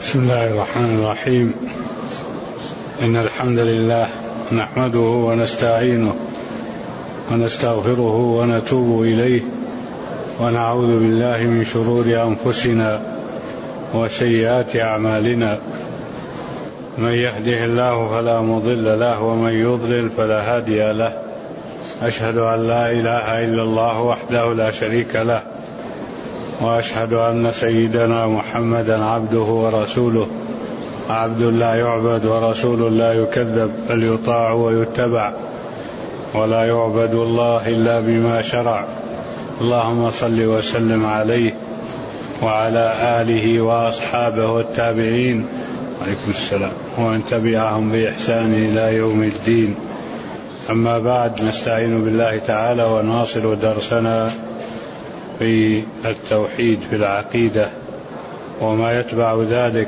بسم الله الرحمن الرحيم. إن الحمد لله نحمده ونستعينه ونستغفره ونتوب إليه ونعوذ بالله من شرور أنفسنا وسيئات أعمالنا. من يهده الله فلا مضل له ومن يضلل فلا هادي له. أشهد أن لا إله إلا الله وحده لا شريك له، وأشهد أن سيدنا محمدا عبده ورسوله، عبد لا يعبد ورسول لا يكذب، بل يطاع ويتبع، ولا يعبد الله إلا بما شرع. اللهم صل وسلم عليه وعلى آله وأصحابه والتابعين عليكم السلام ومن تبعهم بإحسان إلى يوم الدين. أما بعد، نستعين بالله تعالى ونواصل درسنا في التوحيد في العقيدة وما يتبع ذلك،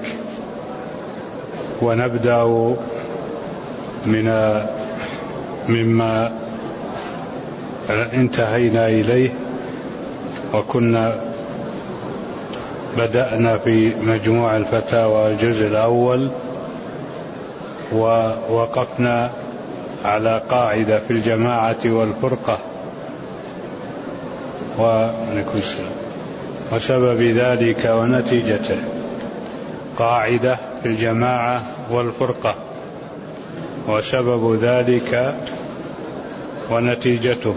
ونبدأ مما انتهينا إليه، وكنا بدأنا في مجموع الفتاوى الجزء الأول، ووقفنا على قاعدة في الجماعة والفرقة وسبب ذلك ونتيجته. قاعدة في الجماعة والفرقة وسبب ذلك ونتيجته.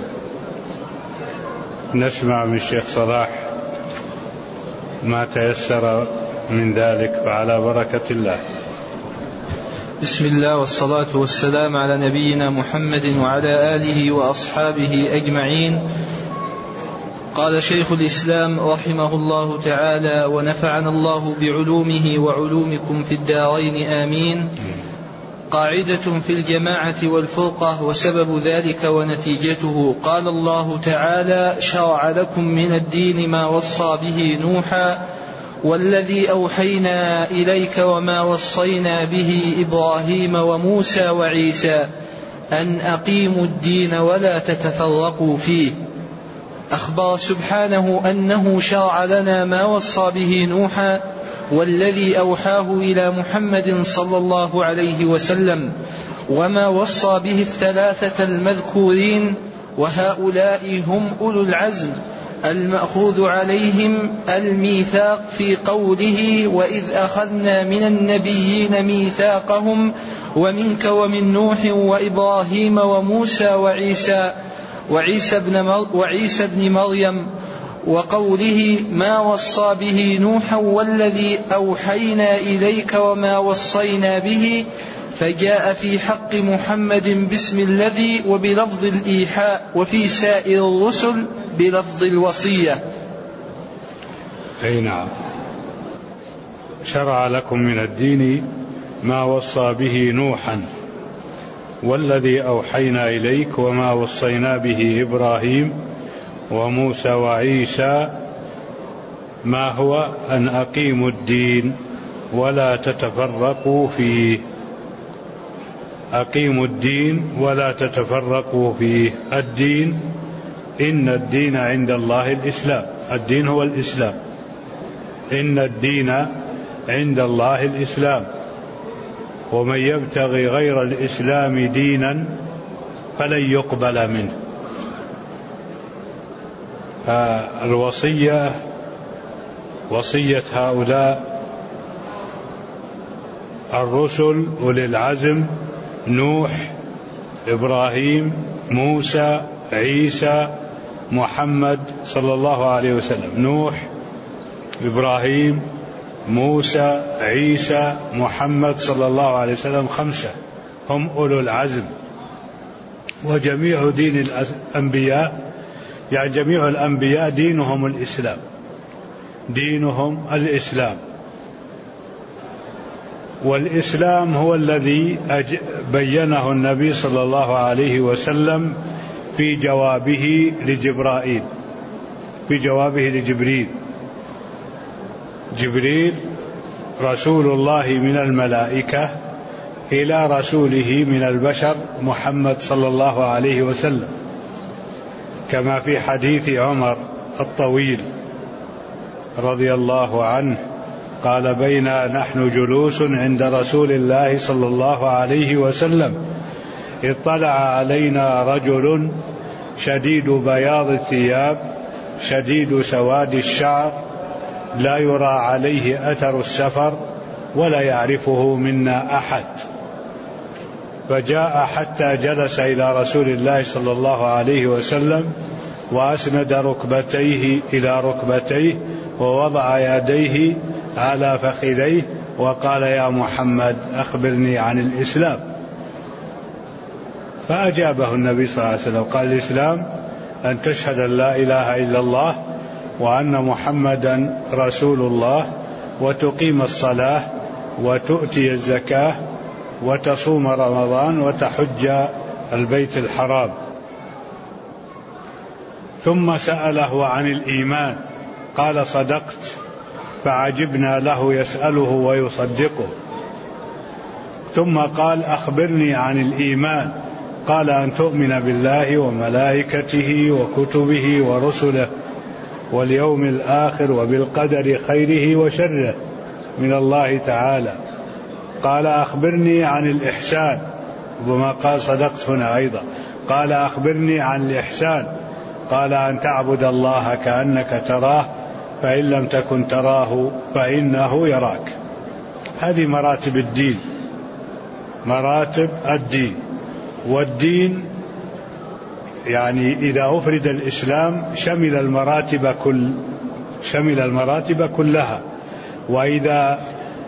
نسمع من الشيخ صلاح ما تيسر من ذلك، فعلى بركة الله. بسم الله والصلاة والسلام على نبينا محمد وعلى آله وأصحابه أجمعين. قال شيخ الإسلام رحمه الله تعالى: ونفعنا الله بعلومه وعلومكم في الدارين آمين. قاعدة في الجماعة والفرقة وسبب ذلك ونتيجته. قال الله تعالى: شرع لكم من الدين ما وصى به نوحا والذي أوحينا إليك وما وصينا به إبراهيم وموسى وعيسى أن أقيموا الدين ولا تتفرقوا فيه. أخبر سبحانه أنه شرع لنا ما وصى به نوحا والذي أوحاه إلى محمد صلى الله عليه وسلم، وما وصى به الثلاثة المذكورين، وهؤلاء هم أولو العزم المأخوذ عليهم الميثاق في قوله: وإذ أخذنا من النبيين ميثاقهم ومنك ومن نوح وإبراهيم وموسى وعيسى ابن مريم، وقوله: ما وصى به نوحا والذي أوحينا إليك وما وصينا به، فجاء في حق محمد باسم الذي وبلفظ الإيحاء، وفي سائر الرسل بلفظ الوصية. أي نعم. شرع لكم من الدين ما وصى به نوحا والذي أوحينا إليك وما وصينا به إبراهيم وموسى وعيسى. ما هو؟ أن أقيموا الدين ولا تتفرقوا فيه. أقيموا الدين ولا تتفرقوا فيه. الدين، إن الدين عند الله الإسلام. الدين هو الإسلام. إن الدين عند الله الإسلام، ومن يبتغي غير الإسلام دينا فلن يقبل منه. الوصية وصية هؤلاء الرسل أولي العزم: نوح، إبراهيم، موسى، عيسى، محمد صلى الله عليه وسلم. نوح، إبراهيم، موسى، عيسى، محمد صلى الله عليه وسلم، 5 هم أولو العزم. وجميع دين الأنبياء، يعني جميع الأنبياء دينهم الإسلام. دينهم الإسلام، والإسلام هو الذي بينه النبي صلى الله عليه وسلم في جوابه لجبريل. جبريل رسول الله من الملائكة إلى رسوله من البشر محمد صلى الله عليه وسلم، كما في حديث عمر الطويل رضي الله عنه قال: بينا نحن جلوس عند رسول الله صلى الله عليه وسلم اطلع علينا رجل شديد بياض الثياب شديد سواد الشعر لا يرى عليه أثر السفر ولا يعرفه منا أحد، فجاء حتى جلس إلى رسول الله صلى الله عليه وسلم وأسند ركبتيه إلى ركبتيه ووضع يديه على فخذيه وقال: يا محمد أخبرني عن الإسلام. فأجابه النبي صلى الله عليه وسلم قال: الإسلام أن تشهد أن لا إله إلا الله وأن محمدا رسول الله وتقيم الصلاة وتؤتي الزكاة وتصوم رمضان وتحج البيت الحرام. ثم سأله عن الإيمان قال: صدقت، فعجبنا له يسأله ويصدقه. ثم قال: أخبرني عن الإيمان قال: أن تؤمن بالله وملائكته وكتبه ورسله واليوم الآخر وبالقدر خيره وشره من الله تعالى. قال: أخبرني عن الإحسان، وما قال صدقت هنا أيضا. قال: أخبرني عن الإحسان قال: أن تعبد الله كأنك تراه فإن لم تكن تراه فإنه يراك. هذه مراتب الدين، مراتب الدين. والدين يعني إذا أفرد الإسلام شمل المراتب كلها، وإذا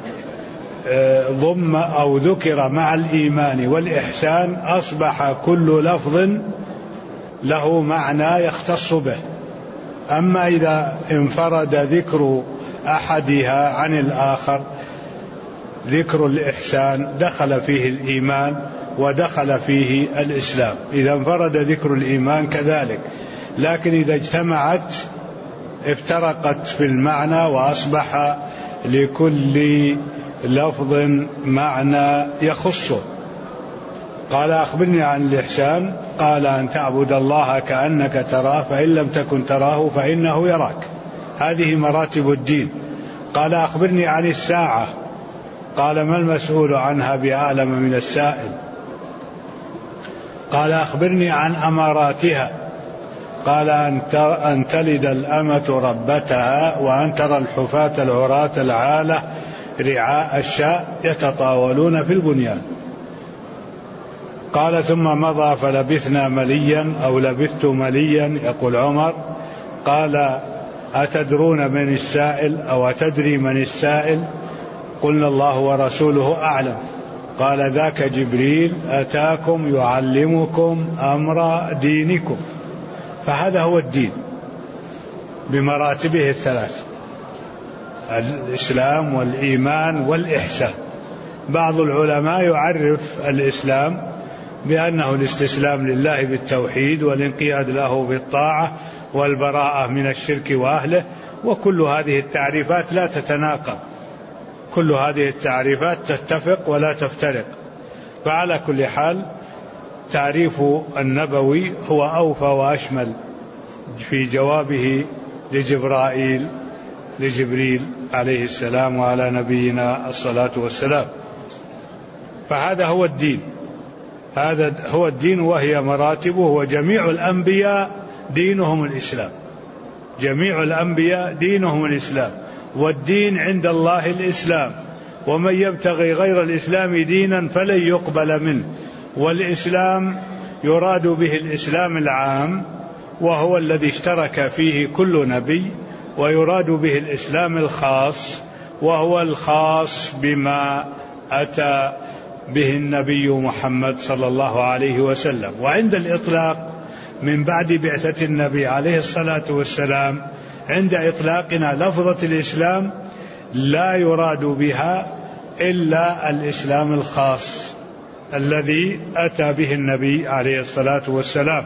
ضم أو ذكر مع الإيمان والإحسان أصبح كل لفظ له معنى يختص به. أما إذا انفرد ذكر أحدها عن الآخر، ذكر الإحسان دخل فيه الإيمان ودخل فيه الإسلام، إذا انفرد ذكر الإيمان كذلك، لكن إذا اجتمعت افترقت في المعنى وأصبح لكل لفظ معنى يخصه. قال: أخبرني عن الإحسان قال: أن تعبد الله كأنك تراه فإن لم تكن تراه فإنه يراك. هذه مراتب الدين. قال: أخبرني عن الساعة قال: ما المسؤول عنها بأعلم من السائل. قال: أخبرني عن أماراتها قال: أن تلد الأمة ربتها وأن ترى الحفاة العراة العالة رعاء الشاء يتطاولون في البنيان. قال: ثم مضى فلبثنا مليا أو لبثت مليا يقول عمر. قال: أتدرون من السائل أو أتدري من السائل؟ قلنا: الله ورسوله أعلم. قال: ذاك جبريل أتاكم يعلمكم أمر دينكم. فهذا هو الدين بمراتبه الثلاث: الإسلام والإيمان والإحسان. بعض العلماء يعرف الإسلام بأنه الاستسلام لله بالتوحيد والانقياد له بالطاعة والبراءة من الشرك وأهله، وكل هذه التعريفات لا تتناقض، كل هذه التعريفات تتفق ولا تفترق. فعلى كل حال تعريف النبوي هو أوفى وأشمل في جوابه لجبريل عليه السلام وعلى نبينا الصلاة والسلام. فهذا هو الدين، هذا هو الدين وهي مراتبه. وجميع الأنبياء دينهم الإسلام، جميع الأنبياء دينهم الإسلام، والدين عند الله الإسلام، ومن يبتغي غير الإسلام دينا فلن يقبل منه. والإسلام يراد به الإسلام العام وهو الذي اشترك فيه كل نبي، ويراد به الإسلام الخاص وهو الخاص بما أتى به النبي محمد صلى الله عليه وسلم. وعند الإطلاق من بعد بعثة النبي عليه الصلاة والسلام، عند إطلاقنا لفظة الإسلام لا يراد بها إلا الإسلام الخاص الذي أتى به النبي عليه الصلاة والسلام.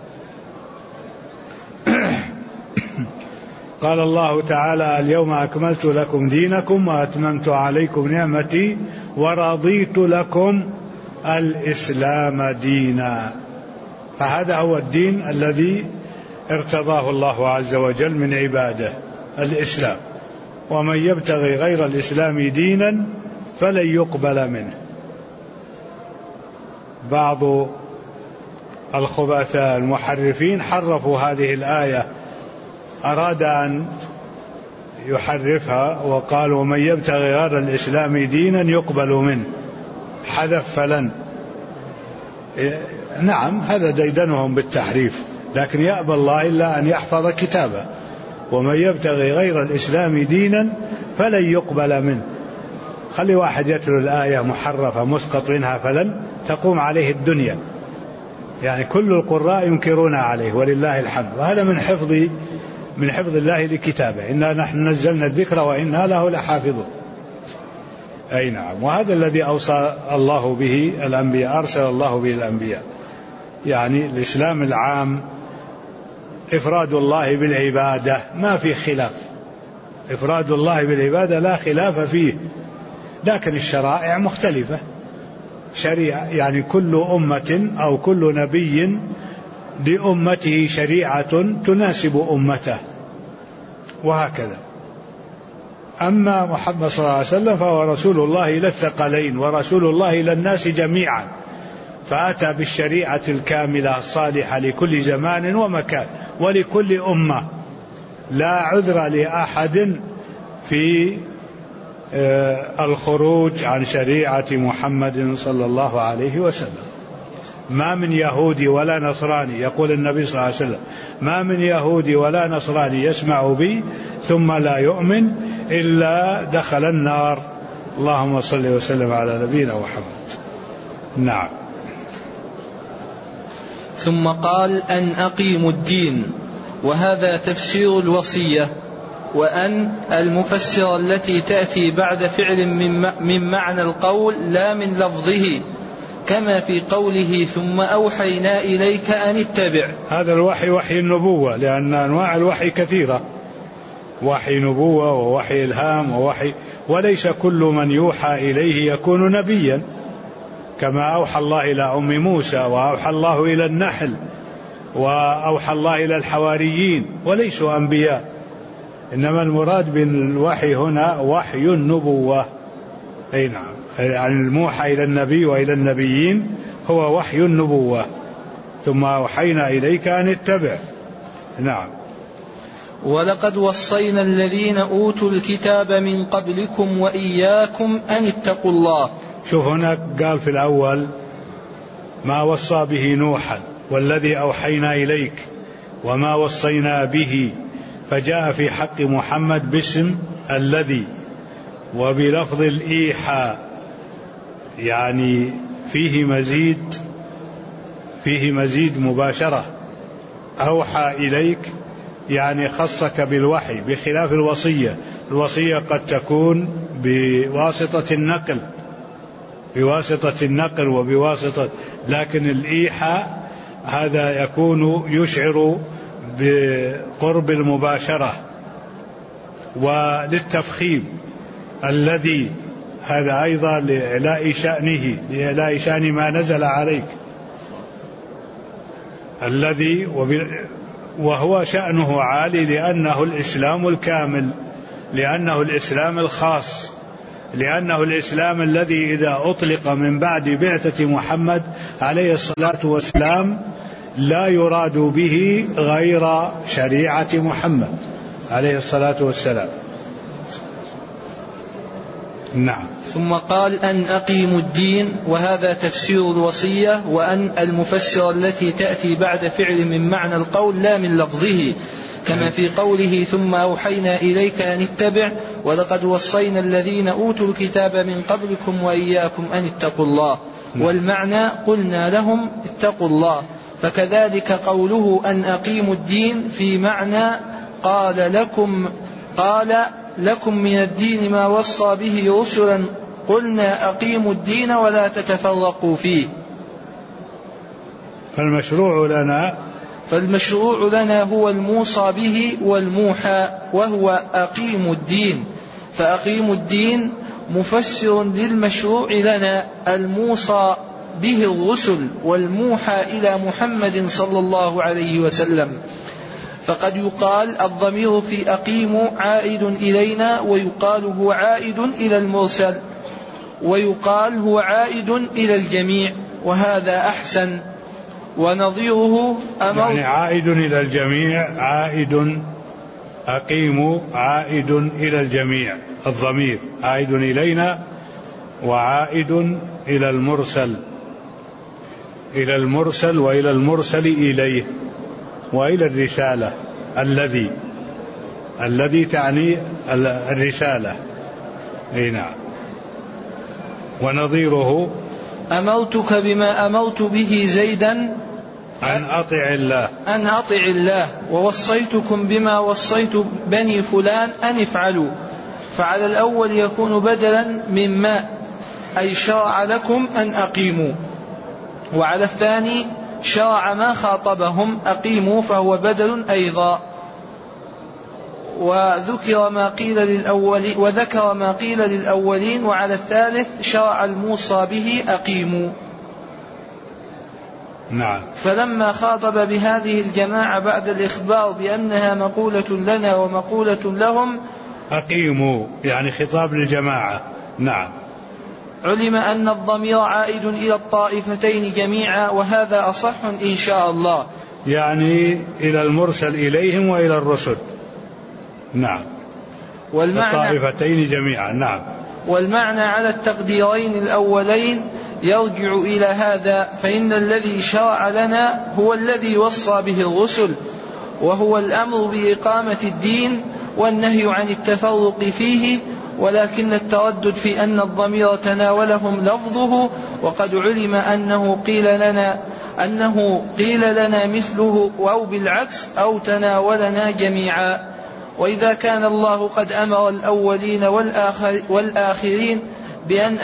قال الله تعالى: اليوم أكملت لكم دينكم وأتممت عليكم نعمتي ورضيت لكم الإسلام دينا. فهذا هو الدين الذي ارتضاه الله عز وجل من عباده، الإسلام. ومن يبتغي غير الإسلام دينا فلن يقبل منه. بعض الخبثاء المحرفين حرفوا هذه الآية، أراد أن يحرفها وقال ومن يبتغي غير الإسلام دينا يقبل منه، حذف فلن. نعم هذا ديدنهم بالتحريف، لكن يأبى الله إلا أن يحفظ كتابه. ومن يبتغي غير الإسلام دينا فلن يقبل منه. خلي واحد يتلو الآية محرفة مسقط منها فلن، تقوم عليه الدنيا، يعني كل القراء ينكرون عليه ولله الحمد. وهذا من حفظ الله لكتابه، إنا نحن نزلنا الذكر وإنا له لحافظون. أي نعم. وهذا الذي أوصى الله به الأنبياء، أرسل الله به الأنبياء، يعني الإسلام العام إفراد الله بالعبادة، ما في خلاف، إفراد الله بالعبادة لا خلاف فيه، لكن الشرائع مختلفة. شريعة يعني كل أمة أو كل نبي لأمته شريعة تناسب أمته، وهكذا. أما محمد صلى الله عليه وسلم فهو رسول الله إلى الثقلين ورسول الله إلى الناس جميعا، فأتى بالشريعة الكاملة الصالحة لكل زمان ومكان ولكل أمة، لا عذر لأحد في الخروج عن شريعة محمد صلى الله عليه وسلم. ما من يهودي ولا نصراني، يقول النبي صلى الله عليه وسلم ما من يهودي ولا نصراني يسمع بي ثم لا يؤمن إلا دخل النار. اللهم صل وسلم على نبينا محمد. نعم. ثم قال أن أقيموا الدين، وهذا تفسير الوصية، وأن المفسر التي تأتي بعد فعل من معنى القول لا من لفظه، كما في قوله ثم أوحينا إليك أن اتبع. هذا الوحي وحي النبوة، لأن أنواع الوحي كثيرة، وحي نبوة ووحي إلهام ووحي، وليس كل من يوحى إليه يكون نبيا، كما أوحى الله إلى أم موسى وأوحى الله إلى النحل وأوحى الله إلى الحواريين، وليسوا أنبياء. إنما المراد بالوحي هنا وحي النبوة. أي نعم، يعني الموحى إلى النبي وإلى النبيين هو وحي النبوة. ثم أوحينا إليك أن اتبع. نعم. ولقد وصينا الذين أوتوا الكتاب من قبلكم وإياكم أن اتقوا الله. شوف هناك قال في الأول ما وصى به نوحا والذي أوحينا إليك وما وصينا به، فجاء في حق محمد باسم الذي وبلفظ الإيحاء، يعني فيه مزيد مباشرة. أوحى إليك يعني خصك بالوحي، بخلاف الوصية. الوصية قد تكون بواسطة النقل وبواسطة، لكن الإيحاء هذا يكون يشعر بقرب المباشرة وللتفخيم. الذي هذا أيضا لإعلاء شأنه، لإعلاء شأن ما نزل عليك. الذي وهو شأنه عالي لأنه الإسلام الكامل، لأنه الإسلام الخاص، لأنه الإسلام الذي إذا أطلق من بعد بعثة محمد عليه الصلاة والسلام لا يراد به غير شريعة محمد عليه الصلاة والسلام. نعم. ثم قال أن أقيموا الدين، وهذا تفسير الوصية، وأن المفسر التي تأتي بعد فعل من معنى القول لا من لفظه، كما في قوله ثم أوحينا إليك أن اتبع ولقد وصينا الذين أوتوا الكتاب من قبلكم وإياكم أن اتقوا الله. والمعنى قلنا لهم اتقوا الله. فكذلك قوله أن أقيموا الدين في معنى قال لكم من الدين ما وصى به رسلا قلنا أقيموا الدين ولا تتفرقوا فيه. فالمشروع لنا هو الموصى به والموحى، وهو أقيموا الدين. فأقيموا الدين مفسر للمشروع لنا الموصى به الرسل والموحى إلى محمد صلى الله عليه وسلم. فقد يقال الضمير في أقيموا عائد إلينا، ويقال هو عائد إلى المرسل، ويقال هو عائد إلى الجميع، وهذا أحسن. ونظيره يعني عائد إلى الجميع، عائد أقيموا عائد إلى الجميع، الضمير عائد إلينا وعائد إلى المرسل، إلى المرسل وإلى المرسل إليه وإلى الرسالة. الذي تعني الرسالة. أي نعم. ونظيره أمرتك بما أمرت به زيدا أن أطع الله ووصيتكم بما وصيت بني فلان أن افعلوا. فعلى الأول يكون بدلا مما، أي شرع لكم أن أقيموا، وعلى الثاني شرع ما خاطبهم أقيموا، فهو بدل أيضا. وذكر ما قيل للأولين، وعلى الثالث شرع الموصى به أقيموا. نعم. فلما خاطب بهذه الجماعة بعد الإخبار بأنها مقولة لنا ومقولة لهم، أقيموا يعني خطاب للجماعة. نعم. علم أن الضمير عائد إلى الطائفتين جميعا، وهذا أصح إن شاء الله، يعني إلى المرسل إليهم وإلى الرسل. نعم. الطائفتين جميعا. نعم. والمعنى على التقديرين الأولين يرجع إلى هذا، فإن الذي شرع لنا هو الذي وصى به الرسل، وهو الأمر بإقامة الدين والنهي عن التفرق فيه، ولكن التردد في أن الضمير تناولهم لفظه، وقد علم أنه قيل لنا مثله، أو بالعكس، أو تناولنا جميعا. وإذا كان الله قد أمر الأولين والآخرين بأن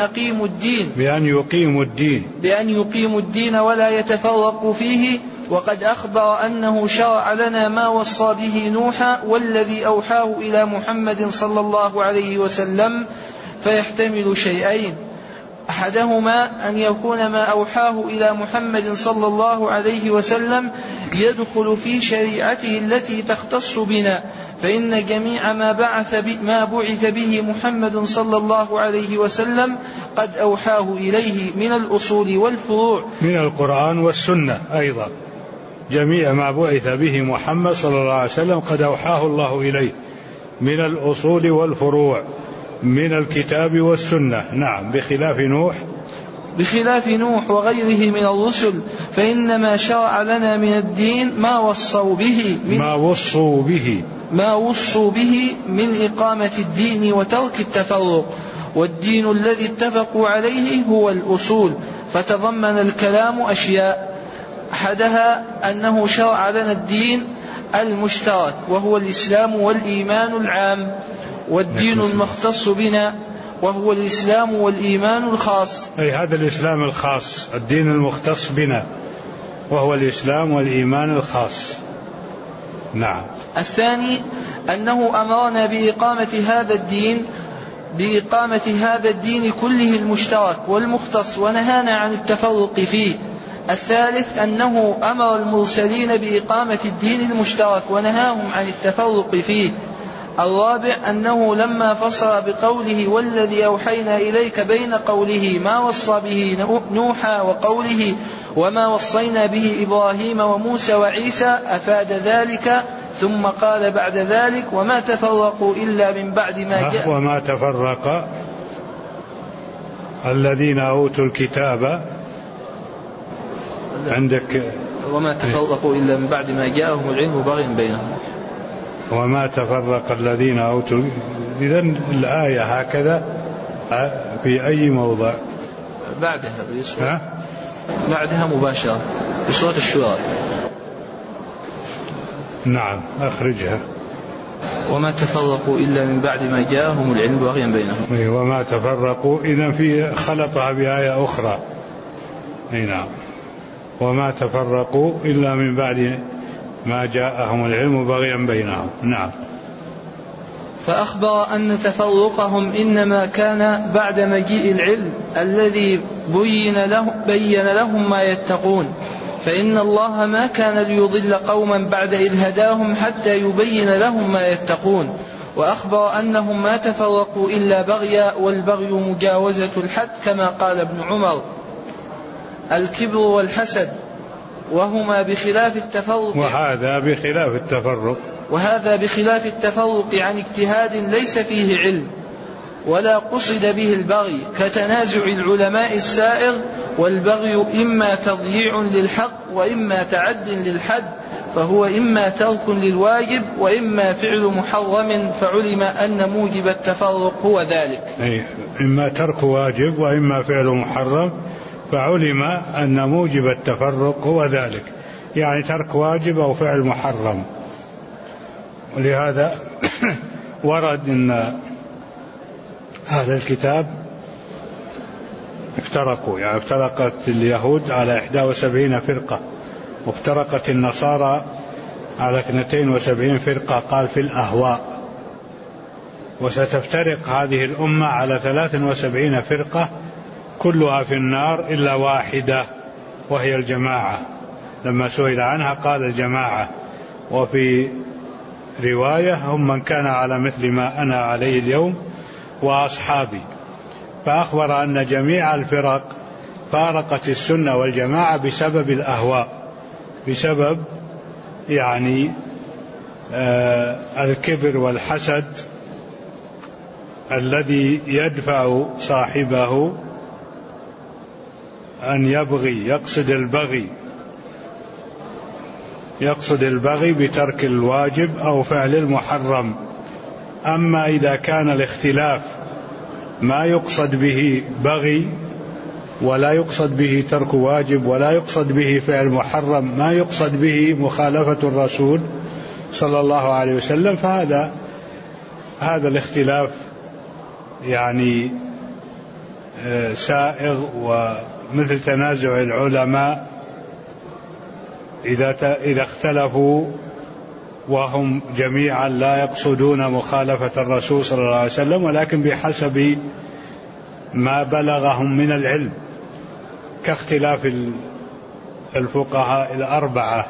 يقيموا الدين ولا يتفرقوا فيه، وقد أخبر أنه شرع لنا ما وصى به نوحا والذي أوحاه إلى محمد صلى الله عليه وسلم، فيحتمل شيئين: أحدهما أن يكون ما أوحاه إلى محمد صلى الله عليه وسلم يدخل في شريعته التي تختص بنا، فإن جميع ما بعث به محمد صلى الله عليه وسلم قد أوحاه إليه من الأصول والفروع، من القرآن والسنة أيضا. جميع ما بعث به محمد صلى الله عليه وسلم قد أوحاه الله إليه من الأصول والفروع، من الكتاب والسنة. نعم. بخلاف نوح وغيره من الرسل، فإنما شرع لنا من الدين ما وصوا به من إقامة الدين وترك التفرق، والدين الذي اتفقوا عليه هو الأصول. فتضمن الكلام أشياء: أحدها أنه شرع لنا الدين المشترك وهو الإسلام والإيمان العام، والدين المختص بنا وهو الإسلام والإيمان الخاص. أي هذا الإسلام الخاص، الدين المختص بنا وهو الإسلام والإيمان الخاص. نعم. الثاني أنه أمرنا بإقامة هذا الدين كله المشترك والمختص، ونهانا عن التفرق فيه. الثالث أنه أمر المرسلين بإقامة الدين المشترك ونهاهم عن التفرق فيه. الرابع أنه لما فصل بقوله والذي أوحينا إليك بين قوله ما وصى به نوحا وقوله وما وصينا به إبراهيم وموسى وعيسى أفاد ذلك، ثم قال بعد ذلك وما تفرقوا إلا من بعد ما جاء. وما تفرق الذين أوتوا الكتاب عندك، وما تفرقوا إلا من بعد ما جاءهم العلم بغيا بينهم. وما تفرق الذين أوتوا. إذن الآية هكذا في أي موضع؟ بعدها مباشرة في سورة الشورى. نعم. أخرجها. وما تفرقوا إلا من بعد ما جاءهم العلم بغيا بينهم. وما تفرقوا إذن في خلطها بآية أخرى. نعم. وما تفرقوا إلا من بعد ما جاءهم العلم بغيا بينهم. نعم. فأخبر أن تفرقهم إنما كان بعد مجيء العلم الذي بين لهم ما يتقون، فإن الله ما كان ليضل قوما بعد إذ هداهم حتى يبين لهم ما يتقون. وأخبر أنهم ما تفرقوا إلا بغيا، والبغي مجاوزة الحد كما قال ابن عمر: الكبر والحسد، وهما بخلاف التفرق. وهذا بخلاف التفرق عن اجتهاد ليس فيه علم ولا قصد به البغي، كتنازع العلماء السائر. والبغي إما تضييع للحق وإما تعد للحد، فهو إما ترك للواجب وإما فعل محرم، فعلم أن موجب التفرق هو ذلك. إما ترك واجب وإما فعل محرم، فعلم أن موجب التفرق هو ذلك، يعني ترك واجب أو فعل محرم. ولهذا ورد أن أهل الكتاب افترقوا، يعني افترقت اليهود على 71 فرقة، وافترقت النصارى على 72 فرقة، قال في الأهواء. وستفترق هذه الأمة على 73 فرقة كلها في النار إلا واحدة، وهي الجماعة. لما سئل عنها قال الجماعة. وفي رواية: هم من كان على مثل ما أنا عليه اليوم وأصحابي. فأخبر أن جميع الفرق فارقت السنة والجماعة بسبب الأهواء، بسبب يعني الكبر والحسد الذي يدفع صاحبه أن يبغي، يقصد البغي بترك الواجب أو فعل المحرم. أما إذا كان الاختلاف ما يقصد به بغي ولا يقصد به ترك واجب ولا يقصد به فعل محرم، ما يقصد به مخالفة الرسول صلى الله عليه وسلم، فهذا الاختلاف يعني سائغ. ومثل تنازع العلماء إذا اختلفوا وهم جميعا لا يقصدون مخالفة الرسول صلى الله عليه وسلم، ولكن بحسب ما بلغهم من العلم، كاختلاف الفقهاء الأربعة.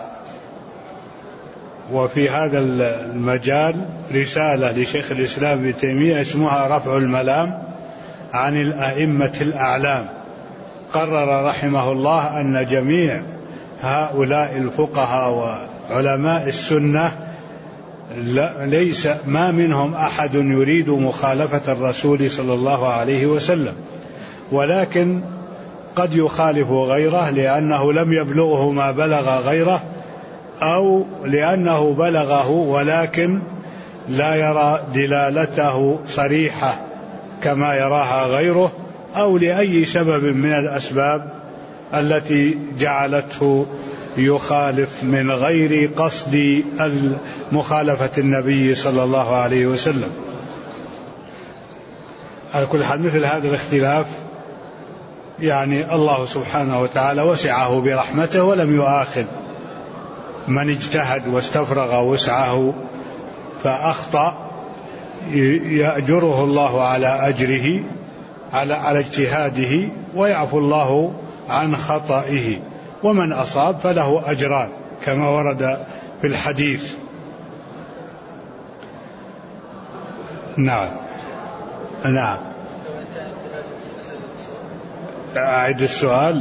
وفي هذا المجال رسالة لشيخ الإسلام ابن تيمية اسمها رفع الملام عن الأئمة الأعلام. قرر رحمه الله أن جميع هؤلاء الفقهاء وعلماء السنة ليس ما منهم أحد يريد مخالفة الرسول صلى الله عليه وسلم، ولكن قد يخالف غيره لأنه لم يبلغه ما بلغ غيره، أو لأنه بلغه ولكن لا يرى دلالته صريحة كما يراها غيره، أو لأي سبب من الأسباب التي جعلته يخالف من غير قصد مخالفة النبي صلى الله عليه وسلم. على كل حال مثل هذا الاختلاف يعني الله سبحانه وتعالى وسعه برحمته ولم يؤاخذ من اجتهد واستفرغ وسعه فأخطأ، يأجره الله على أجره على اجتهاده، ويعفو الله عن خطئه. ومن أصاب فله أجران كما ورد في الحديث. نعم. أعيد السؤال.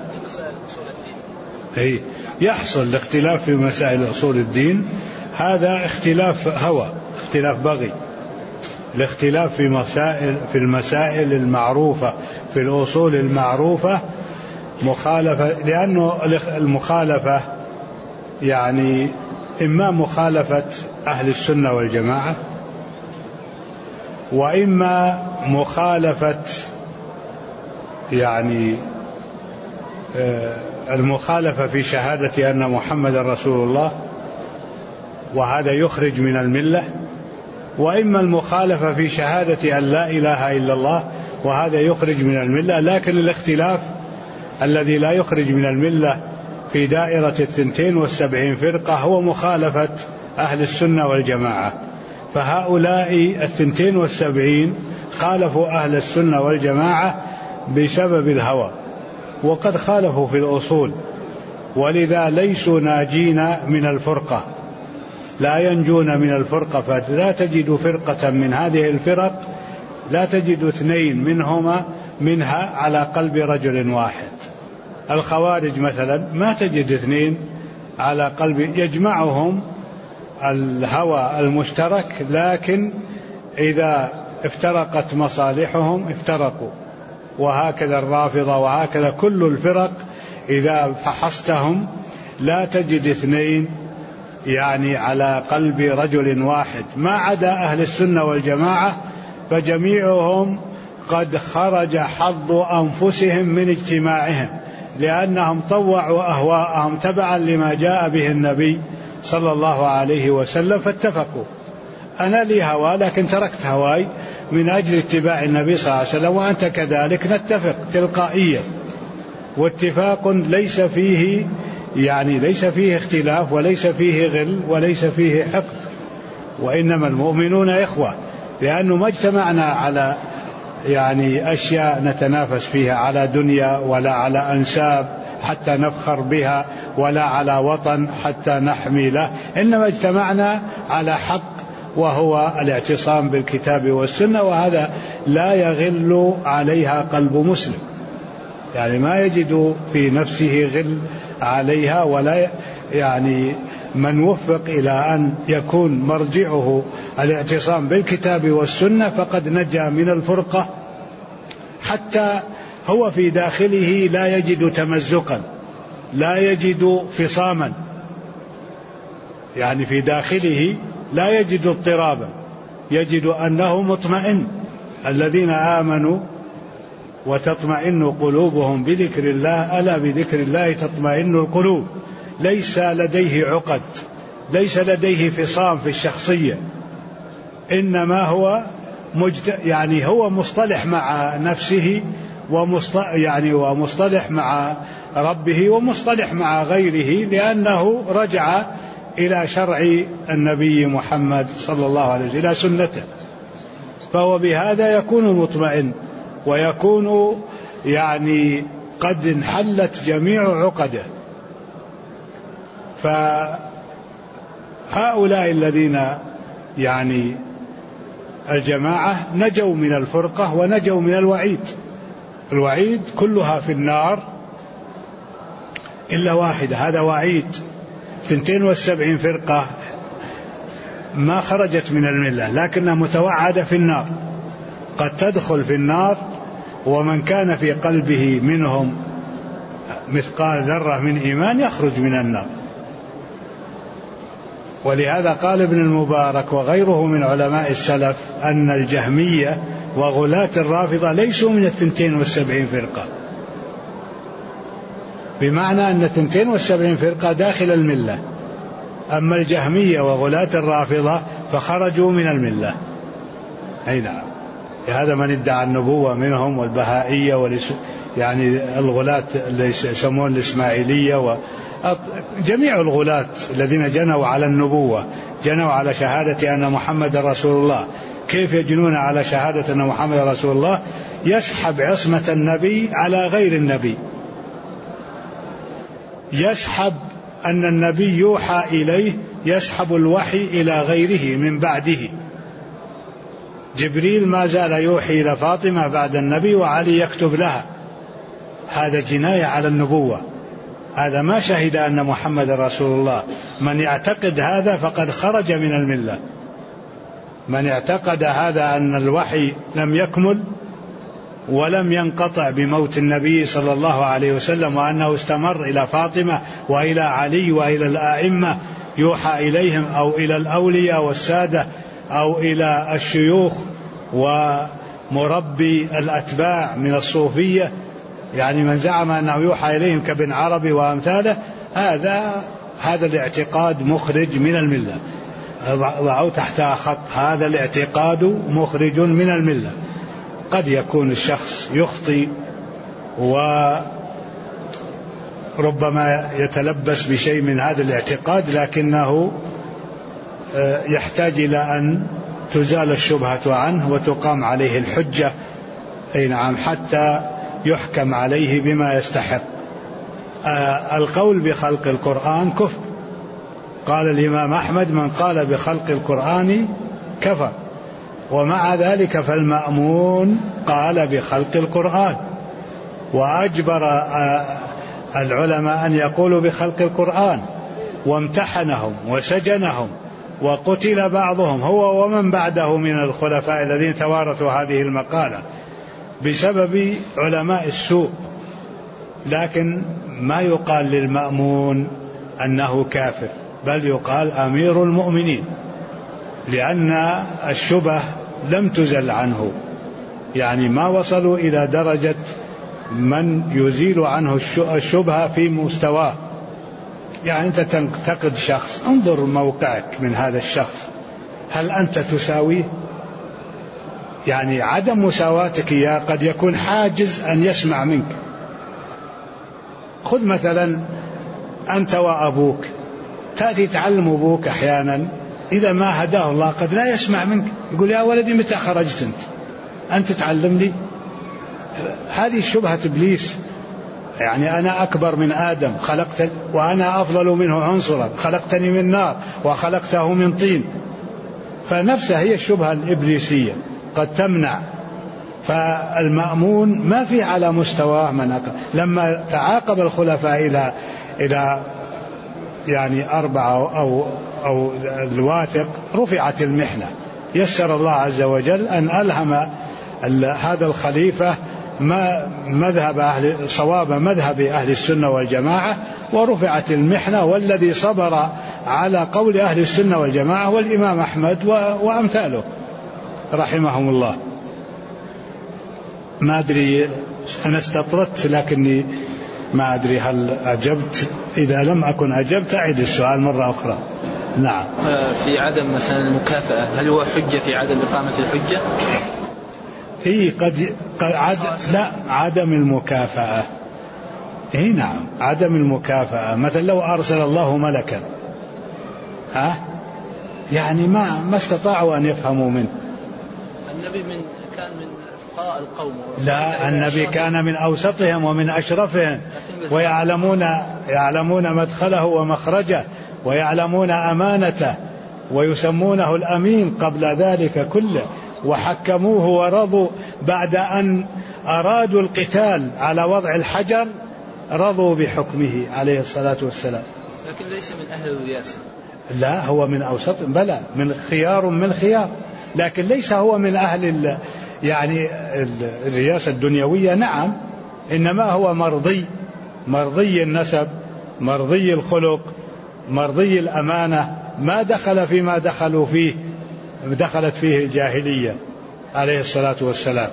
يحصل الاختلاف في مسائل أصول الدين، هذا اختلاف هوى، اختلاف بغي. الاختلاف في المسائل المعروفة، في الأصول المعروفة مخالفة، لأنه المخالفة يعني إما مخالفة أهل السنة والجماعة، وإما مخالفة يعني المخالفة في شهادة أن محمد رسول الله، وهذا يخرج من الملة، وإما المخالفة في شهادة أن لا إله إلا الله، وهذا يخرج من الملة. لكن الاختلاف الذي لا يخرج من الملة في دائرة 72 فرقة هو مخالفة أهل السنة والجماعة. فهؤلاء 72 خالفوا أهل السنة والجماعة بسبب الهوى، وقد خالفوا في الأصول، ولذا ليسوا ناجين من الفرقة، لا ينجون من الفرقة. فلا تجد فرقة من هذه الفرق، لا تجد اثنين منها على قلب رجل واحد. الخوارج مثلا ما تجد اثنين على قلب، يجمعهم الهوى المشترك، لكن إذا افترقت مصالحهم افترقوا. وهكذا الرافضة، وهكذا كل الفرق إذا فحصتهم لا تجد اثنين يعني على قلب رجل واحد، ما عدا أهل السنة والجماعة فجميعهم قد خرج حظ أنفسهم من اجتماعهم، لأنهم طوعوا أهواءهم تبعا لما جاء به النبي صلى الله عليه وسلم فاتفقوا. أنا لي هوى لكن تركت هواي من أجل اتباع النبي صلى الله عليه وسلم، وأنت كذلك، نتفق تلقائيا. واتفاق ليس فيه اختلاف، وليس فيه غل، وليس فيه حقد، وإنما المؤمنون إخوة. لأنه ما اجتمعنا على أشياء نتنافس فيها، على دنيا، ولا على أنساب حتى نفخر بها، ولا على وطن حتى نحمي له، إنما اجتمعنا على حق، وهو الاعتصام بالكتاب والسنة. وهذا لا يغل عليها قلب مسلم، ما يجد في نفسه غل عليها، ولا من وفق إلى أن يكون مرجعه الاعتصام بالكتاب والسنة فقد نجا من الفرقة. حتى هو في داخله لا يجد تمزقا، لا يجد فصاما، في داخله لا يجد اضطرابا، يجد أنه مطمئن. الذين آمنوا وتطمئن قلوبهم بذكر الله، ألا بذكر الله تطمئن القلوب. ليس لديه عقد، ليس لديه فصام في الشخصية، إنما هو هو مصطلح مع نفسه، ومصطلح مع ربه، ومصطلح مع غيره، لأنه رجع إلى شرع النبي محمد صلى الله عليه وسلم، إلى سنته. فهو بهذا يكون مطمئن، ويكون قد انحلت جميع عقده. فهؤلاء الذين الجماعة نجوا من الفرقة ونجوا من الوعيد. الوعيد كلها في النار إلا واحدة، هذا وعيد. 72 فرقة ما خرجت من الملة، لكنها متوعدة في النار، قد تدخل في النار، ومن كان في قلبه منهم مثقال ذرة من إيمان يخرج من النار. ولهذا قال ابن المبارك وغيره من علماء السلف أن الجهمية وغلاة الرافضة ليسوا من 72 فرقة، بمعنى أن 72 فرقة داخل الملة، أما الجهمية وغلاة الرافضة فخرجوا من الملة. أي نعم، هذا من ادعى النبوة منهم، والبهائية الغلاة اللي يسمون الإسماعيلية، جميع الغلاة الذين جنوا على النبوة، جنوا على شهادة أن محمد رسول الله. كيف يجنون على شهادة أن محمد رسول الله؟ يسحب عصمة النبي على غير النبي، يسحب أن النبي يوحى إليه، يسحب الوحي إلى غيره من بعده. جبريل ما زال يوحي إلى فاطمة بعد النبي، وعلي يكتب لها. هذا جناية على النبوة، هذا ما شهد أن محمد رسول الله. من يعتقد هذا فقد خرج من الملة. من اعتقد هذا أن الوحي لم يكمل ولم ينقطع بموت النبي صلى الله عليه وسلم، وأنه استمر إلى فاطمة وإلى علي وإلى الآئمة يوحى إليهم، أو إلى الأولياء والسادة، أو إلى الشيوخ ومربي الأتباع من الصوفية، من زعم أنه يوحى إليهم كابن عربي وأمثاله، هذا الاعتقاد مخرج من الملة. ضعوا تحتها خط، هذا الاعتقاد مخرج من الملة. قد يكون الشخص يخطئ وربما يتلبس بشيء من هذا الاعتقاد، لكنه يحتاج إلى أن تزال الشبهة عنه وتقام عليه الحجة، أي نعم، حتى يحكم عليه بما يستحق. القول بخلق القرآن كفر. قال الإمام أحمد: من قال بخلق القرآن كفر. ومع ذلك فالمأمون قال بخلق القرآن، وأجبر العلماء أن يقولوا بخلق القرآن، وامتحنهم وسجنهم، وقتل بعضهم هو ومن بعده من الخلفاء الذين توارثوا هذه المقالة بسبب علماء السوء. لكن ما يقال للمأمون أنه كافر، بل يقال أمير المؤمنين، لأن الشبه لم تزل عنه، يعني ما وصلوا إلى درجة من يزيل عنه الشبهة في مستواه. يعني أنت تنتقد شخص، انظر موقعك من هذا الشخص، هل أنت تساويه؟ يعني عدم مساواتك إياه قد يكون حاجز أن يسمع منك. خذ مثلا أنت وأبوك، تأتي تعلم أبوك أحيانا إذا ما هداه الله قد لا يسمع منك، يقول: يا ولدي متى خرجت أنت تعلمني؟ هذه شبهة إبليس. يعني أنا أكبر من آدم خلقتني، وأنا أفضل منه عنصرا، خلقتني من نار وخلقته من طين. فنفسها هي الشبهة الإبليسية قد تمنع. فالمأمون ما في على مستواه من أقل. لما تعاقب الخلفاء إلى يعني 4 أو الواثق رفعت المحنة، يسر الله عز وجل أن ألهم هذا الخليفة صواب مذهب أهل السنة والجماعة، ورفعت المحنة. والذي صبر على قول أهل السنة والجماعة والإمام أحمد وأمثاله رحمهم الله. ما أدري، أنا استطردت لكني ما أدري هل أجبت. إذا لم أكن أجبت أعيد السؤال مرة أخرى. نعم. في عدم مثلا المكافأة، هل هو حجة في عدم إقامة الحجة؟ لا، عدم المكافأة. نعم، عدم المكافأة. مثلا لو أرسل الله ملكا، يعني ما استطاعوا أن يفهموا منه. النبي كان من فقهاء القوم. لا، النبي كان من أوسطهم ومن أشرفهم، ويعلمون مدخله ومخرجه، ويعلمون أمانته، ويسمونه الأمين قبل ذلك كله. وحكموه ورضوا بعد أن أرادوا القتال على وضع الحجر، رضوا بحكمه عليه الصلاة والسلام. لكن ليس من أهل الرياسة. لا، هو من أوسط، بلى من خيار، لكن ليس هو من أهل يعني الرياسة الدنيوية. نعم، إنما هو مرضي النسب، مرضي الخلق، مرضي الأمانة، ما دخل فيما دخلت فيه الجاهلية عليه الصلاة والسلام.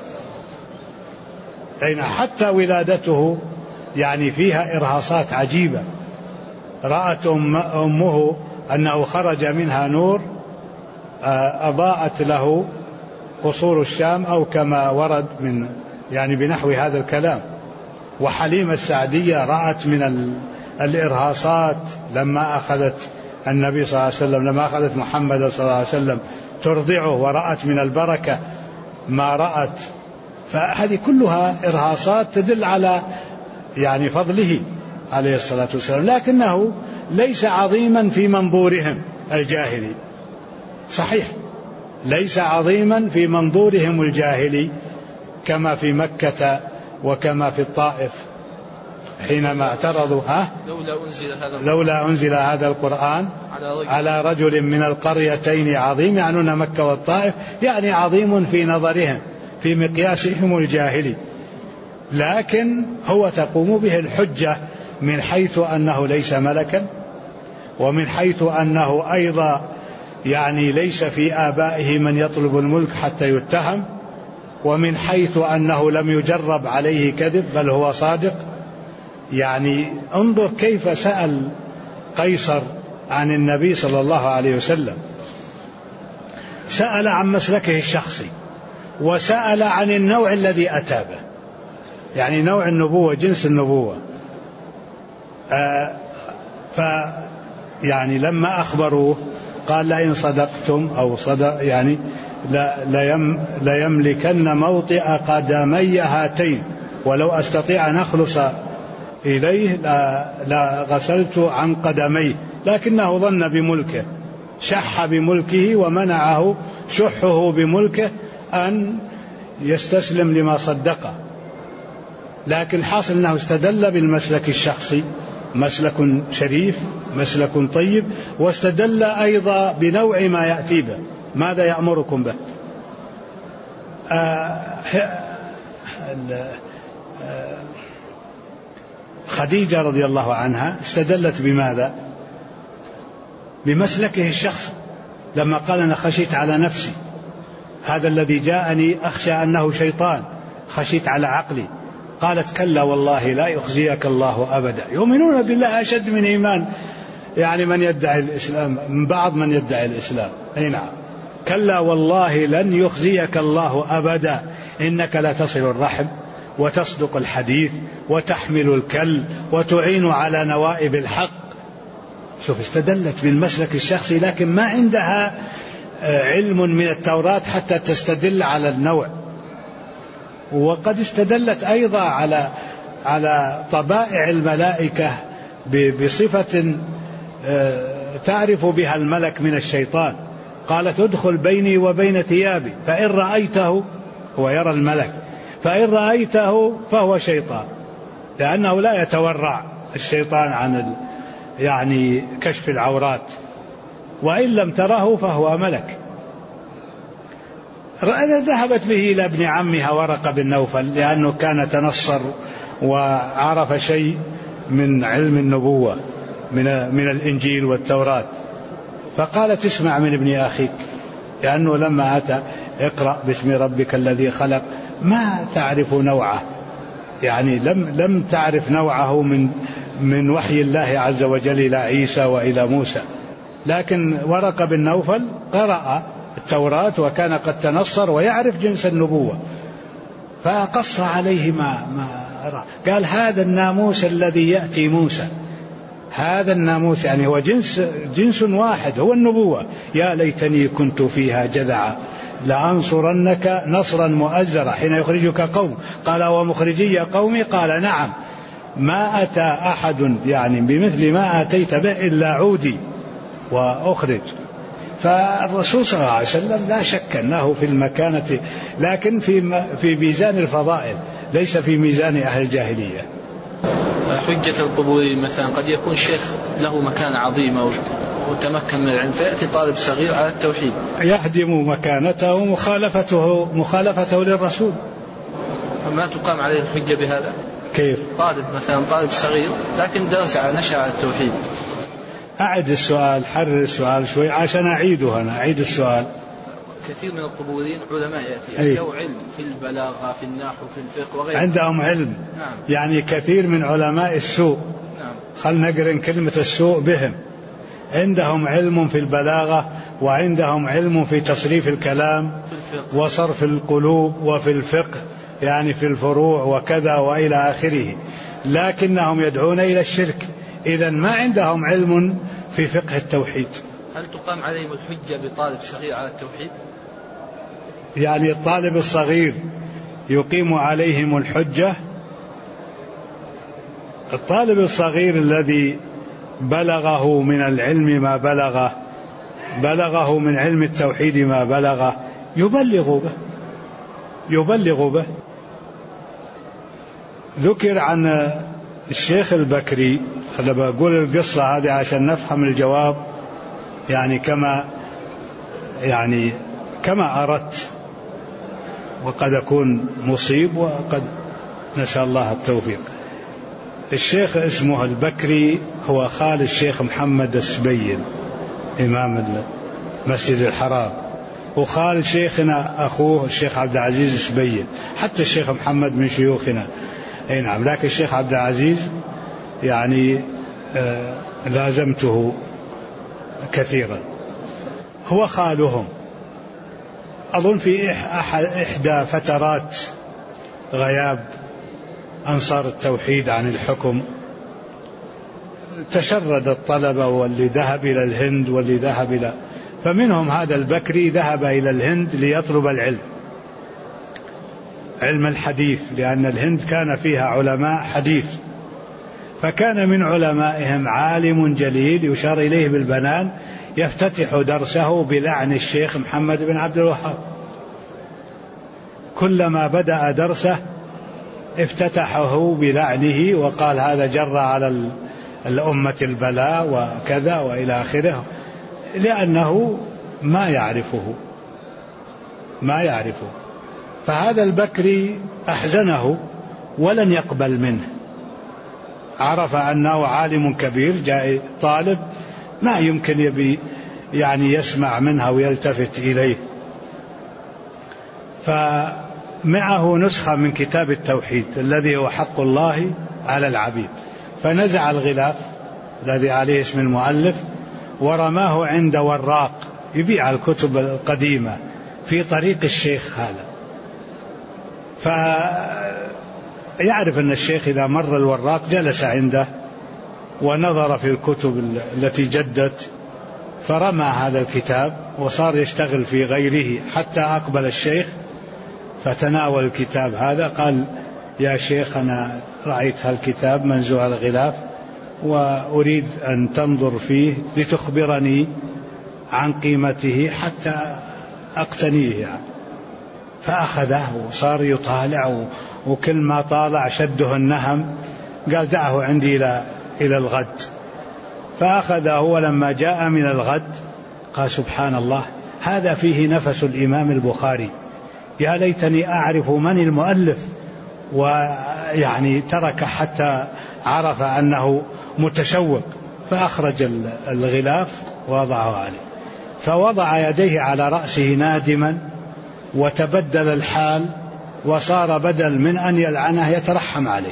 أين حتى ولادته يعني فيها إرهاصات عجيبة. رأت أمه أنه خرج منها نور أضاءت له قصور الشام، أو كما ورد من يعني بنحو هذا الكلام. وحليمة السعدية رأت من الإرهاصات لما أخذت النبي صلى الله عليه وسلم، لما أخذت محمد صلى الله عليه وسلم ترضعه، ورأت من البركة ما رأت. فهذه كلها إرهاصات تدل على يعني فضله عليه الصلاة والسلام، لكنه ليس عظيما في منظورهم الجاهلي. صحيح، ليس عظيما في منظورهم الجاهلي كما في مكة وكما في الطائف حينما اعترضوا لولا أنزل هذا القرآن على رجل من القريتين عظيم، يعنون مكة والطائف، يعني عظيم في نظرهم في مقياسهم الجاهلي. لكن هو تقوم به الحجة من حيث أنه ليس ملكا، ومن حيث أنه أيضا يعني ليس في آبائه من يطلب الملك حتى يتهم، ومن حيث أنه لم يجرب عليه كذب بل هو صادق. يعني انظر كيف سأل قيصر عن النبي صلى الله عليه وسلم، سأل عن مسلكه الشخصي، وسأل عن النوع الذي أتى به، يعني نوع النبوة، جنس النبوة. يعني لما أخبروه قال: لئن صدقتم أو صدق يعني ليملكن موطئ قدمي هاتين، ولو أستطيع أن أخلص إليه لا غسلت عن قدميه، لكنه ظن بملكه، شح بملكه ومنعه شحه بملكه أن يستسلم لما صدقه. لكن الحاصل أنه استدل بالمسلك الشخصي، مسلك شريف مسلك طيب، واستدل أيضا بنوع ما يأتي به. ماذا يأمركم به؟ خديجة رضي الله عنها استدلت بماذا؟ بمسلكه الشخصي، لما قال أنا خشيت على نفسي، هذا الذي جاءني أخشى أنه شيطان، خشيت على عقلي. قالت كلا والله لا يخزيك الله أبدا. يؤمنون بالله أشد من إيمان يعني من يدعي الإسلام، من بعض من يدعي الإسلام. أي نعم، كلا والله لن يخزيك الله أبدا، إنك لا تصل الرحم وتصدق الحديث وتحمل الكل وتعين على نوائب الحق. شوف، استدلت بالمسلك الشخصي، لكن ما عندها علم من التوراة حتى تستدل على النوع. وقد استدلت أيضا على طبائع الملائكة بصفة تعرف بها الملك من الشيطان. قالت ادخل بيني وبين ثيابي فإن رأيته، هو يرى الملك، فإن رأيته فهو شيطان، لأنه لا يتورع الشيطان عن يعني كشف العورات، وإن لم تره فهو ملك. ذهبت به إلى ابن عمها ورقة بن نوفل، لأنه كان تنصر وعرف شيء من علم النبوة من الإنجيل والتوراة، فقالت اسمع من ابن أخيك، لأنه لما أتى اقرأ باسم ربك الذي خلق ما تعرف نوعه، يعني لم تعرف نوعه من وحي الله عز وجل إلى عيسى وإلى موسى. لكن ورقة بن نوفل قرأ التوراة وكان قد تنصر ويعرف جنس النبوة، فقص عليه ما رأى. قال هذا الناموس الذي يأتي موسى، هذا الناموس يعني هو جنس واحد، هو النبوة. يا ليتني كنت فيها جذعا لأنصرنك نصرا مؤزرا حين يخرجك قوم. قال ومخرجي قومي؟ قال نعم، ما أتى أحد يعني بمثل ما أتيت به إلا عودي وأخرج. فالرسول صلى الله عليه وسلم لا شك أنه في المكانة، لكن في ميزان الفضائل، ليس في ميزان أهل الجاهلية. حجة القبور مثلا، قد يكون شيخ له مكانة عظيمة وتمكن من العلم، فيأتي طالب صغير على التوحيد يهدم مكانته مخالفته للرسول. فما تقام عليه الحجة بهذا؟ كيف؟ طالب مثلا، طالب صغير لكن درس نشأ على التوحيد. أعد السؤال، حرر السؤال شوي عشان أعيده. أنا أعيد السؤال. كثير من القبوريين علماء يأتي له علم في البلاغة في النحو في الفقه وغيره، عندهم علم. نعم. يعني كثير من علماء السوء، نعم. خلنا نقرن كلمة السوء بهم، عندهم علم في البلاغة وعندهم علم في تصريف الكلام وصرف القلوب وفي الفقه، يعني في الفروع وكذا وإلى آخره، لكنهم يدعون إلى الشرك. إذن ما عندهم علم في فقه التوحيد. هل تقام عليهم الحجة بطالب صغير على التوحيد؟ يعني الطالب الصغير يقيم عليهم الحجة؟ الطالب الصغير الذي بلغه من العلم ما بلغه من علم التوحيد ما بلغه، يبلغ به. ذكر عن الشيخ البكري، أنا بقول القصة هذه عشان نفهم الجواب يعني كما أردت، وقد أكون مصيب وقد نسأل الله التوفيق. الشيخ اسمه البكري، هو خال الشيخ محمد السبيل إمام المسجد الحرام، وخال شيخنا أخوه الشيخ عبد العزيز السبيل. حتى الشيخ محمد من شيوخنا، أي نعم، لكن الشيخ عبد العزيز يعني لازمته كثيرا. هو خالهم. أظن في إحدى فترات غياب أنصار التوحيد عن الحكم تشرد الطلبة، واللي ذهب إلى الهند واللي ذهب إلى، فمنهم هذا البكري ذهب إلى الهند ليطلب علم الحديث، لأن الهند كان فيها علماء حديث. فكان من علمائهم عالم جليل يشار إليه بالبنان يفتتح درسه بلعن الشيخ محمد بن عبد الوهاب. كلما بدأ درسه افتتحه بلعنه وقال هذا جر على الأمة البلاء وكذا وإلى آخره، لأنه ما يعرفه. فهذا البكري أحزنه ولن يقبل منه، عرف أنه عالم كبير، جاء طالب ما يمكن يبي يعني يسمع منها ويلتفت إليه. فمعه نسخة من كتاب التوحيد الذي هو حق الله على العبيد، فنزع الغلاف الذي عليه اسم المؤلف ورماه عند وراق يبيع الكتب القديمة في طريق الشيخ هذا. فيعرف أن الشيخ إذا مر الوراق جلس عنده ونظر في الكتب التي جدت، فرمى هذا الكتاب وصار يشتغل في غيره حتى أقبل الشيخ فتناول الكتاب هذا. قال يا شيخ أنا رأيت هالكتاب منزوع الغلاف وأريد أن تنظر فيه لتخبرني عن قيمته حتى أقتنيه يعني. فأخذه وصار يطالع، وكل ما طالع شده النهم، قال دعه عندي إلى الغد. فأخذه ولما جاء من الغد قال سبحان الله هذا فيه نفس الإمام البخاري، يا ليتني أعرف من المؤلف. ويعني ترك حتى عرف أنه متشوق، فأخرج الغلاف ووضعه عليه، فوضع يديه على رأسه نادما، وتبدل الحال وصار بدل من أن يلعنه يترحم عليه.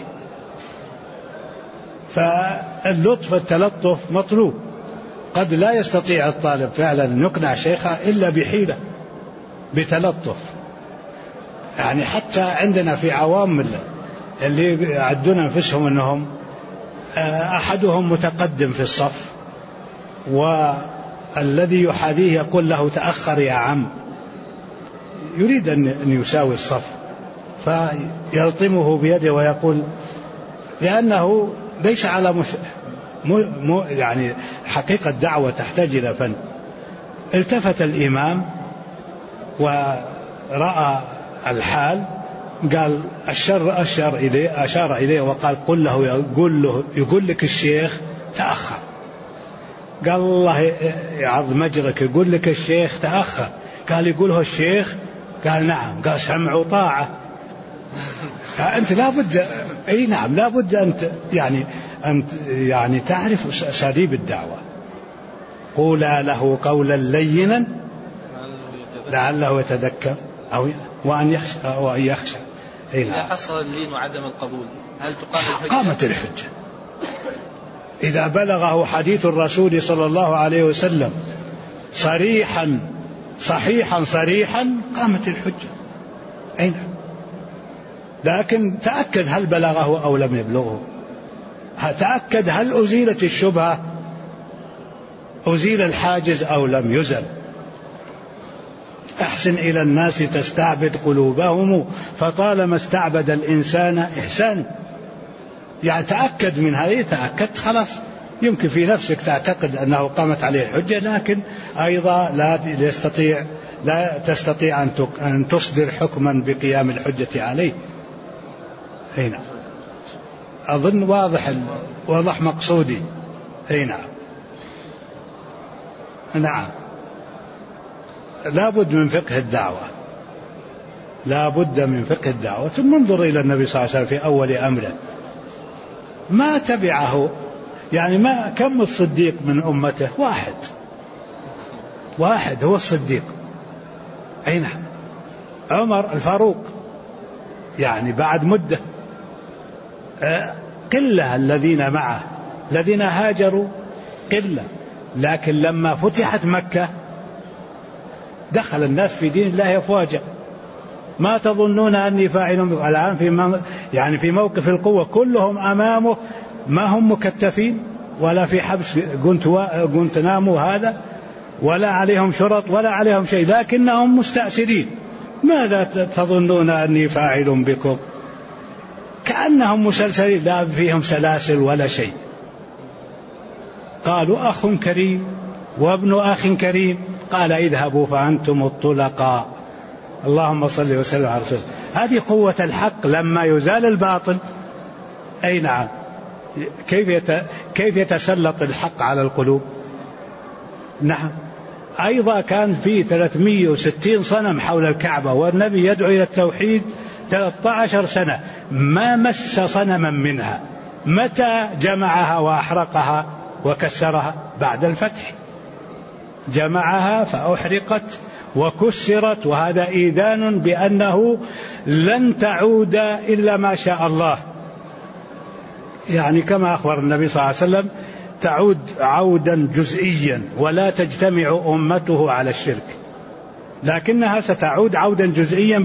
فاللطف التلطف مطلوب. قد لا يستطيع الطالب فعلا أن يقنع شيخه إلا بحيلة بتلطف. يعني حتى عندنا في عوام اللي يعدون أنفسهم أنهم أحدهم متقدم في الصف والذي يحاذيه يقول له تأخر يا عم، يريد أن يساوي الصف، فيلطمه بيده ويقول لأنه ليس على يعني حقيقة دعوة تحتاج إلى فن. التفت الإمام ورأى الحال، قال أشار إليه وقال قل له يقول لك الشيخ تأخر. قال الله يعظم أجرك يقول لك الشيخ تأخر. قال يقوله الشيخ؟ قال نعم. قال سمع وطاعة. أنت لابد نعم لابد أنت يعني تعرف أساليب الدعوة. قولا له قولا لينا لعله يتذكر أو وأن يخشى. إذا حصل اللين وعدم القبول هل تقام الحجة؟ قامت الحجة. إذا بلغه حديث الرسول صلى الله عليه وسلم صريحا صحيحا صريحا قامت الحجة. أين؟ لكن تأكد هل بلغه أو لم يبلغه، تأكد هل أزيلت الشبهة، أزيل الحاجز أو لم يزل. أحسن إلى الناس تستعبد قلوبهم فطالما استعبد الإنسان إحسان. يعني تأكد من هذه، تأكد خلاص. يمكن في نفسك تعتقد أنه قامت عليه الحجة، لكن أيضا لا تستطيع أن تصدر حكما بقيام الحجة عليه. هنا أظن واضح مقصودي. هنا نعم لا بد من فقه الدعوة، لا بد من فقه الدعوة. ثم انظر إلى النبي صلى الله عليه وسلم في أول أمره ما تبعه، يعني ما كم الصديق من أمته؟ واحد هو الصديق. أي نعم. عمر الفاروق يعني بعد مدة، قلة الذين معه، الذين هاجروا قلة، لكن لما فتحت مكة دخل الناس في دين الله أفواجا. ما تظنون أني فاعل الآن في موقف القوة كلهم أمامه، ما هم مكتفين ولا في حبس قنت ناموا هذا، ولا عليهم شرط ولا عليهم شيء، لكنهم مستأسرين. ماذا تظنون أني فاعل بكم؟ كأنهم مسلسلين لا فيهم سلاسل ولا شيء. قالوا أخ كريم وابن أخ كريم. قال اذهبوا فأنتم الطلقاء. اللهم صل وسلم على رسول الله. هذه قوة الحق لما يزال الباطل. أي نعم. كيف يتسلط الحق على القلوب. نعم. أيضا كان في 360 صنم حول الكعبة والنبي يدعو إلى التوحيد 13 سنة ما مس صنما منها. متى جمعها وأحرقها وكسرها؟ بعد الفتح جمعها فأحرقت وكسرت، وهذا إيذان بأنه لن تعود إلا ما شاء الله، يعني كما أخبر النبي صلى الله عليه وسلم تعود عودا جزئيا ولا تجتمع أمته على الشرك، لكنها ستعود عودا جزئيا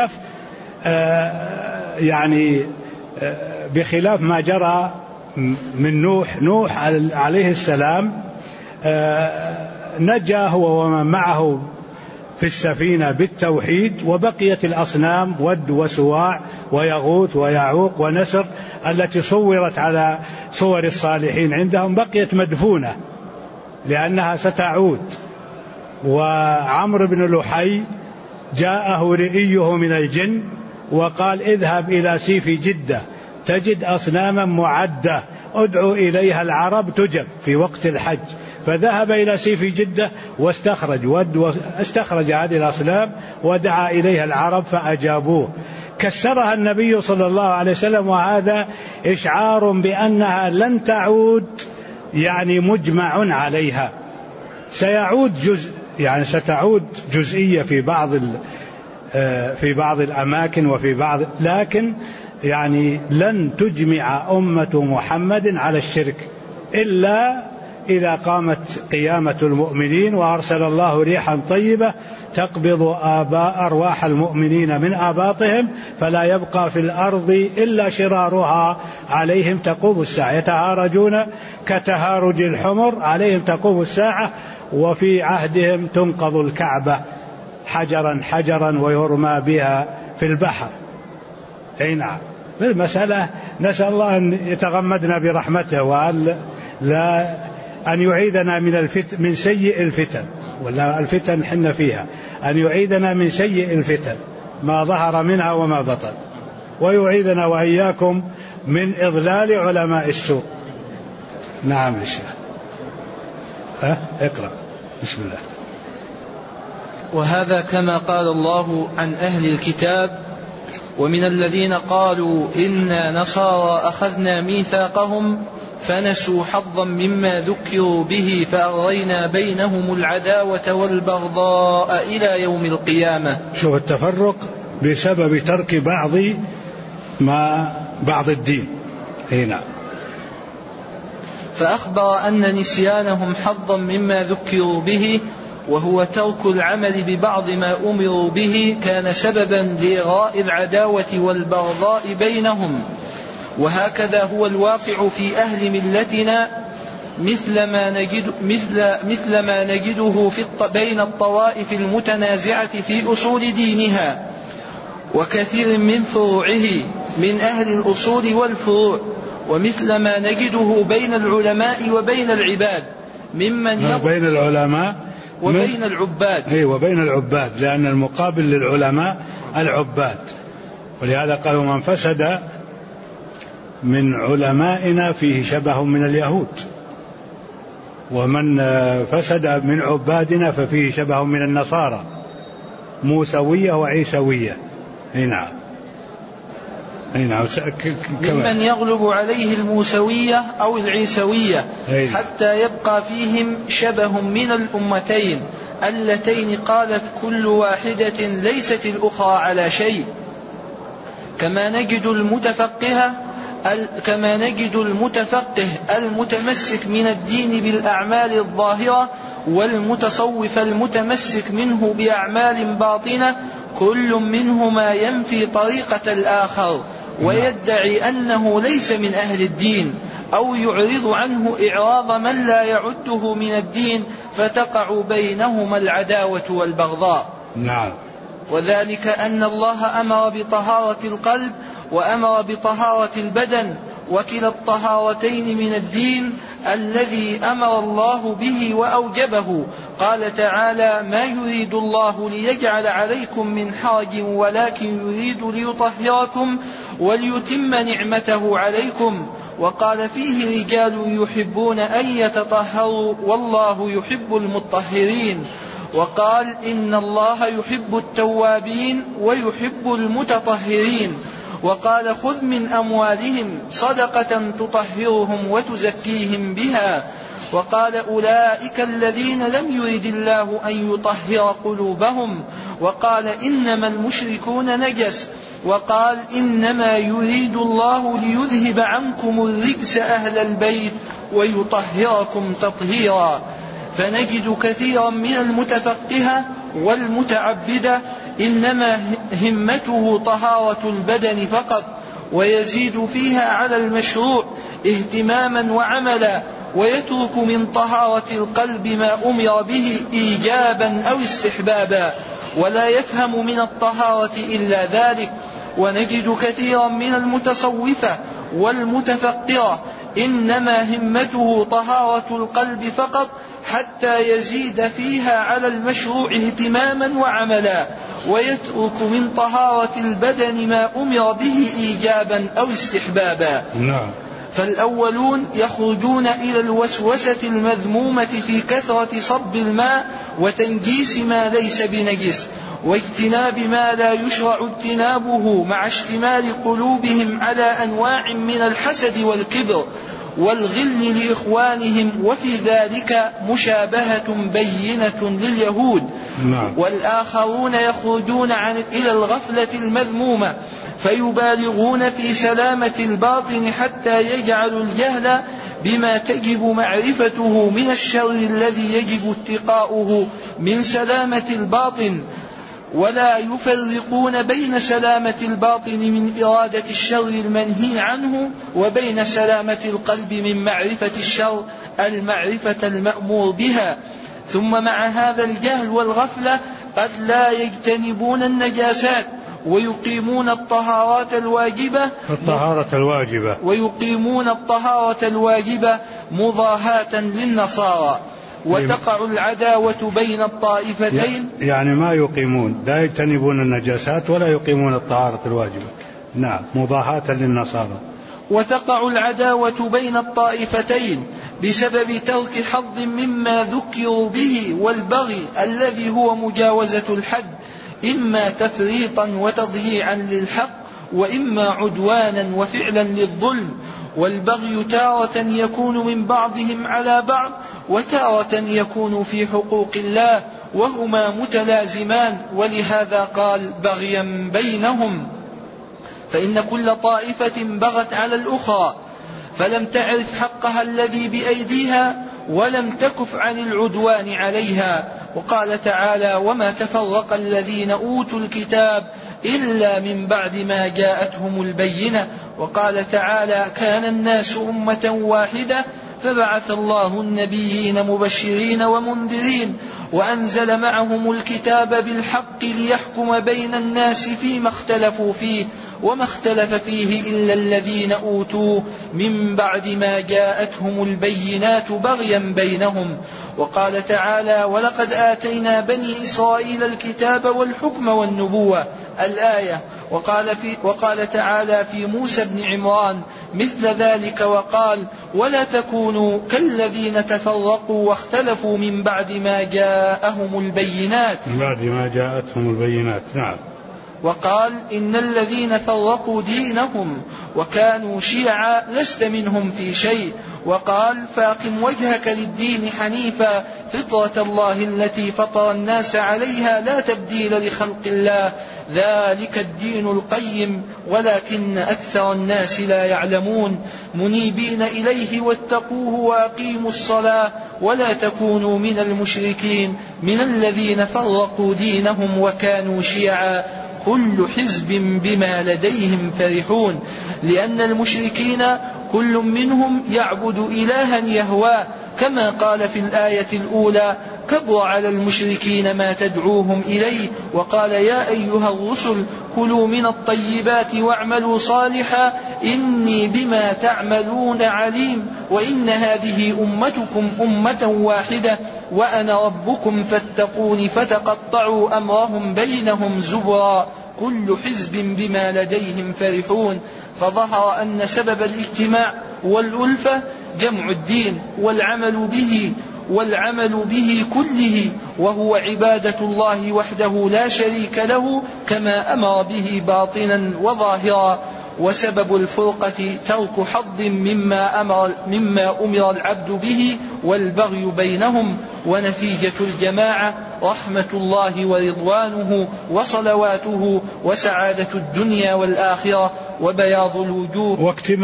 بخلاف ما جرى من نوح عليه السلام. نجا هو ومن معه في السفينة بالتوحيد، وبقيت الأصنام ود وسواع ويغوث ويعوق ونسر التي صورت على صور الصالحين عندهم بقيت مدفونة لأنها ستعود. وعمرو بن لحي جاءه رئيه من الجن وقال اذهب إلى سيف جدة تجد أصناما معدة ادعو إليها العرب تجب في وقت الحج. فذهب إلى سيف جدة واستخرج هذه الأصنام ودعا إليها العرب فأجابوه. كسرها النبي صلى الله عليه وسلم، وهذا إشعار بأنها لن تعود، يعني مجمع عليها. ستعود جزئية في بعض الأماكن وفي بعض، لكن يعني لن تجمع أمة محمد على الشرك إلا إذا قامت قيامة المؤمنين وأرسل الله ريحا طيبة تقبض أرواح المؤمنين من آباطهم فلا يبقى في الأرض إلا شرارها عليهم تقوم الساعة. يتهارجون كتهارج الحمر عليهم تقوم الساعة، وفي عهدهم تنقض الكعبة حجرا حجرا ويرمى بها في البحر. أي نعم. بالمسألة نسأل الله أن يتغمدنا برحمته وأن يعيذنا من سيء الفتن، ولا الفتن حنا فيها، أن يعيذنا من سيء الفتن ما ظهر منها وما بطن، ويعيذنا وإياكم من إضلال علماء السوء. نعم الشيخ. اقرأ. بسم الله. وهذا كما قال الله عن أهل الكتاب: ومن الذين قالوا إنا نصارى أخذنا ميثاقهم فنسوا حظا مما ذكروا به فأغرينا بينهم العداوة والبغضاء إلى يوم القيامة. شوف التفرق بسبب ترك بعض الدين. هنا فأخبر أن نسيانهم حظا مما ذكروا به وهو ترك العمل ببعض ما أمروا به كان سببا لإغراء العداوة والبغضاء بينهم. وهكذا هو الواقع في أهل ملتنا مثل ما نجده بين الطوائف المتنازعة في أصول دينها وكثير من فروعه من أهل الأصول والفروع، ومثل ما نجده بين العلماء وبين العباد ممن بين العلماء وبين العباد. وبين العباد، لأن المقابل للعلماء العباد. ولهذا قالوا من فسد من علمائنا فيه شبه من اليهود، ومن فسد من عبادنا ففيه شبه من النصارى، موسوية وعيسوية. نعم. ممن يغلب عليه الموسوية أو العيسوية حتى يبقى فيهم شبه من الأمتين اللتين قالت كل واحدة ليست الأخرى على شيء. كما نجد المتفقه المتمسك من الدين بالأعمال الظاهرة والمتصوف المتمسك منه بأعمال باطنة، كل منهما ينفي طريقة الآخر ويدعي أنه ليس من أهل الدين أو يعرض عنه إعراض من لا يعده من الدين، فتقع بينهما العداوة والبغضاء. نعم. وذلك أن الله أمر بطهارة القلب وأمر بطهارة البدن، وكلا الطهارتين من الدين الذي أمر الله به وأوجبه. قال تعالى: ما يريد الله ليجعل عليكم من حرج ولكن يريد ليطهركم وليتم نعمته عليكم. وقال فيه: رجال يحبون أن يتطهروا والله يحب المطهرين. وقال: إن الله يحب التوابين ويحب المتطهرين. وقال: خذ من أموالهم صدقة تطهرهم وتزكيهم بها. وقال: أولئك الذين لم يرد الله أن يطهر قلوبهم. وقال: إنما المشركون نجس. وقال: إنما يريد الله ليذهب عنكم الرجس أهل البيت ويطهركم تطهيرا. فنجد كثيرا من المتفقهة والمتعبدة إنما همته طهارة البدن فقط، ويزيد فيها على المشروع اهتماما وعملا، ويترك من طهارة القلب ما أمر به إيجابا أو استحبابا، ولا يفهم من الطهارة إلا ذلك. ونجد كثيرا من المتصوفة والمتفقرة إنما همته طهارة القلب فقط، حتى يزيد فيها على المشروع اهتماما وعملا، ويترك من طهارة البدن ما أمر به إيجابا أو استحبابا. نعم. فالأولون يخرجون إلى الوسوسة المذمومة في كثرة صب الماء وتنجيس ما ليس بنجس، واجتناب ما لا يشرع اجتنابه، مع اشتمال قلوبهم على أنواع من الحسد والكبر والغل لإخوانهم، وفي ذلك مشابهة بينة لليهود. والآخرون يخرجون إلى الغفلة المذمومة فيبالغون في سلامة الباطن حتى يجعلوا الجهل بما تجب معرفته من الشر الذي يجب اتقاؤه من سلامة الباطن، ولا يفرقون بين سلامة الباطن من إرادة الشر المنهي عنه وبين سلامة القلب من معرفة الشر المعرفة المأمور بها. ثم مع هذا الجهل والغفلة قد لا يجتنبون النجاسات ويقيمون الطهارات الواجبة مضاهاة للنصارى، وتقع العداوة بين الطائفتين. يعني ما يقيمون، لا يجتنبون النجاسات ولا يقيمون الطهارة الواجبة. نعم، مضاهاة للنصارى. وتقع العداوة بين الطائفتين بسبب ترك حظ مما ذكروا به، والبغي الذي هو مجاوزة الحد، إما تفريطا وتضييعا للحق، وإما عدوانا وفعلا للظلم. والبغي تارة يكون من بعضهم على بعض، وتارة يكون في حقوق الله، وهما متلازمان، ولهذا قال: بغيا بينهم. فإن كل طائفة بغت على الأخرى فلم تعرف حقها الذي بأيديها، ولم تكف عن العدوان عليها. وقال تعالى: وما تفرق الذين أوتوا الكتاب إلا من بعد ما جاءتهم البينة. وقال تعالى: كان الناس أمة واحدة فبعث الله النبيين مبشرين ومنذرين وأنزل معهم الكتاب بالحق ليحكم بين الناس فيما اختلفوا فيه، وما اختلف فيه إلا الذين أوتوه من بعد ما جاءتهم البينات بغيا بينهم. وقال تعالى: ولقد آتينا بني إسرائيل الكتاب والحكم والنبوة، الآية. وقال تعالى في موسى بن عمران مثل ذلك، وقال: ولا تكونوا كالذين تفرقوا واختلفوا من بعد ما جاءهم البينات. نعم. وقال: إن الذين فرقوا دينهم وكانوا شيعا لست منهم في شيء. وقال: فأقم وجهك للدين حنيفا فطرة الله التي فطر الناس عليها لا تبديل لخلق الله ذلك الدين القيم ولكن أكثر الناس لا يعلمون. منيبين إليه واتقوه وأقيموا الصلاة ولا تكونوا من المشركين من الذين فرقوا دينهم وكانوا شيعا كل حزب بما لديهم فرحون. لأن المشركين كل منهم يعبد إلها يهواه، كما قال في الآية الأولى: كبر على المشركين ما تدعوهم إليه. وقال يا أيها الرسل كلوا من الطيبات واعملوا صالحا إني بما تعملون عليم وإن هذه أمتكم أمة واحدة وأنا ربكم فاتقون فتقطعوا أمرهم بينهم زبرا كل حزب بما لديهم فرحون. فظهر أن سبب الاجتماع والألفة جمع الدين والعمل به كله وهو عبادة الله وحده لا شريك له كما أمر به باطنا وظاهرا. وسبب الفرقة ترك حظ مما أمر العبد به والبغي بينهم. ونتيجة الجماعة رحمة الله ورضوانه وصلواته وسعادة الدنيا والآخرة وبياض الوجوه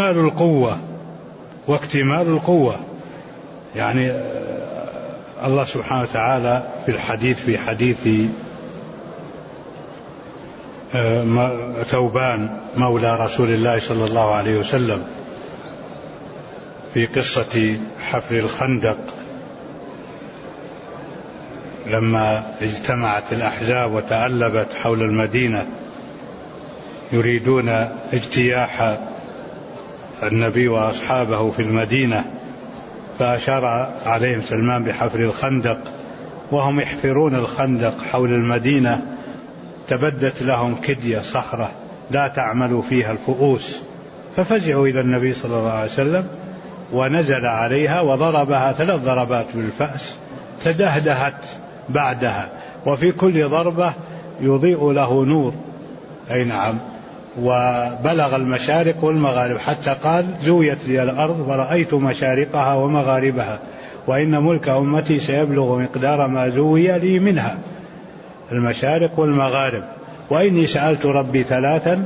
واكتمال القوة يعني الله سبحانه وتعالى في حديث ثوبان مولى رسول الله صلى الله عليه وسلم في قصة حفر الخندق لما اجتمعت الأحزاب وتألبت حول المدينة يريدون اجتياح النبي وأصحابه في المدينة، فأشار عليهم سلمان بحفر الخندق، وهم يحفرون الخندق حول المدينة تبدت لهم كدية صخرة لا تعمل فيها الفؤوس، ففزعوا إلى النبي صلى الله عليه وسلم ونزل عليها وضربها 3 ضربات بالفأس تدهدهت بعدها، وفي كل ضربة يضيء له نور، أي نعم، وبلغ المشارق والمغارب حتى قال زويت لي الأرض ورأيت مشارقها ومغاربها وإن ملك أمتي سيبلغ مقدار ما زوي لي منها المشارق والمغارب، وإني سألت ربي 3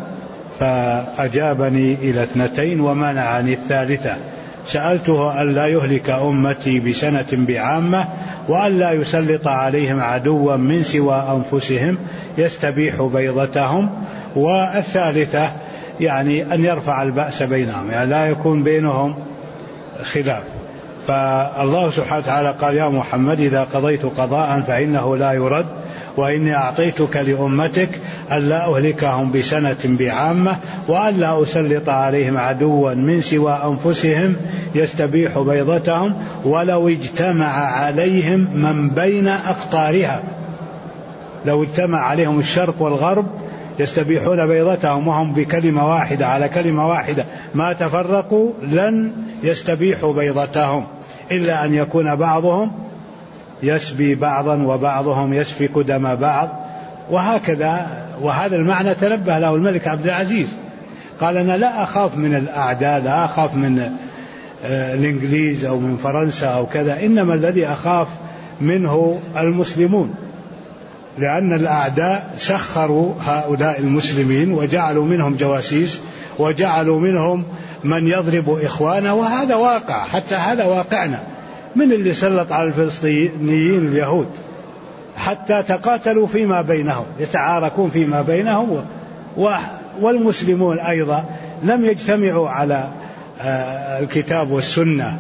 فأجابني إلى 2 ومنعني الثالثة، سألته أن لا يهلك أمتي بسنة بعامة وأن لا يسلط عليهم عدوا من سوى أنفسهم يستبيح بيضتهم، والثالثة يعني أن يرفع البأس بينهم، يعني لا يكون بينهم خلاف. فالله سبحانه وتعالى قال يا محمد إذا قضيت قضاء فإنه لا يرد وإني أعطيتك لأمتك أن لا أهلكهم بسنة بعامة وأن لا أسلط عليهم عدوا من سوى أنفسهم يستبيح بيضتهم ولو اجتمع عليهم من بين أقطارها، لو اجتمع عليهم الشرق والغرب يستبيحون بيضتهم وهم بكلمة واحدة على كلمة واحدة ما تفرقوا لن يستبيحوا بيضتهم إلا أن يكون بعضهم يسبي بعضا وبعضهم يسفك دم بعض، وهكذا. وهذا المعنى تنبه له الملك عبد العزيز، قال أنا لا أخاف من الأعداء، لا أخاف من الإنجليز أو من فرنسا أو كذا، إنما الذي أخاف منه المسلمون، لأن الأعداء سخروا هؤلاء المسلمين وجعلوا منهم جواسيس وجعلوا منهم من يضرب إخوانه، وهذا واقع، حتى هذا واقعنا، من اللي سلط على الفلسطينيين اليهود حتى تقاتلوا فيما بينهم يتعاركون فيما بينهم، والمسلمون أيضا لم يجتمعوا على الكتاب والسنة،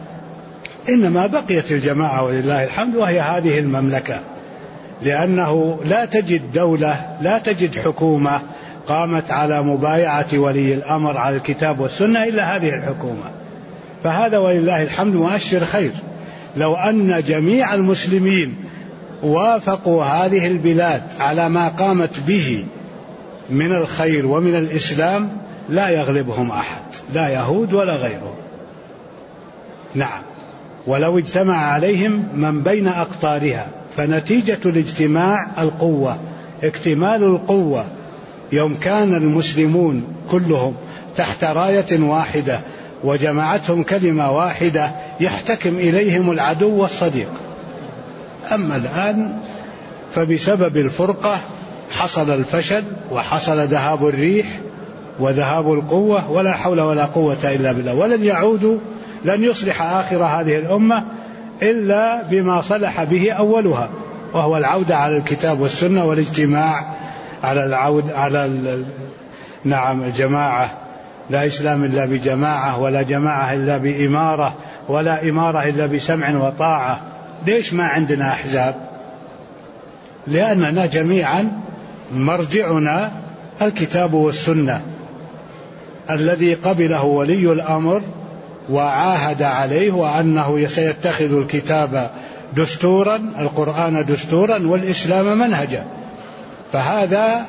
إنما بقيت الجماعة ولله الحمد وهي هذه المملكة، لأنه لا تجد دولة لا تجد حكومة قامت على مبايعة ولي الأمر على الكتاب والسنة إلا هذه الحكومة، فهذا ولله الحمد مؤشر خير. لو أن جميع المسلمين وافقوا هذه البلاد على ما قامت به من الخير ومن الإسلام لا يغلبهم أحد، لا يهود ولا غيرهم. نعم، ولو اجتمع عليهم من بين أقطارها، فنتيجة الاجتماع القوة، اكتمال القوة. يوم كان المسلمون كلهم تحت راية واحدة وجمعتهم كلمة واحدة يحتكم إليهم العدو والصديق. أما الآن فبسبب الفرقة حصل الفشل وحصل ذهاب الريح وذهاب القوة، ولا حول ولا قوة إلا بالله، ولن يعودوا، لن يصلح آخر هذه الأمة إلا بما صلح به أولها، وهو العودة على الكتاب والسنة والاجتماع على نعم الجماعة. لا إسلام إلا بجماعة، ولا جماعة إلا بإمارة، ولا إمارة إلا بسمع وطاعة. ليش ما عندنا أحزاب؟ لأننا جميعا مرجعنا الكتاب والسنة الذي قبله ولي الأمر وعاهد عليه، وأنه سيتخذ الكتاب دستورا، القرآن دستورا، والإسلام منهجا. فهذا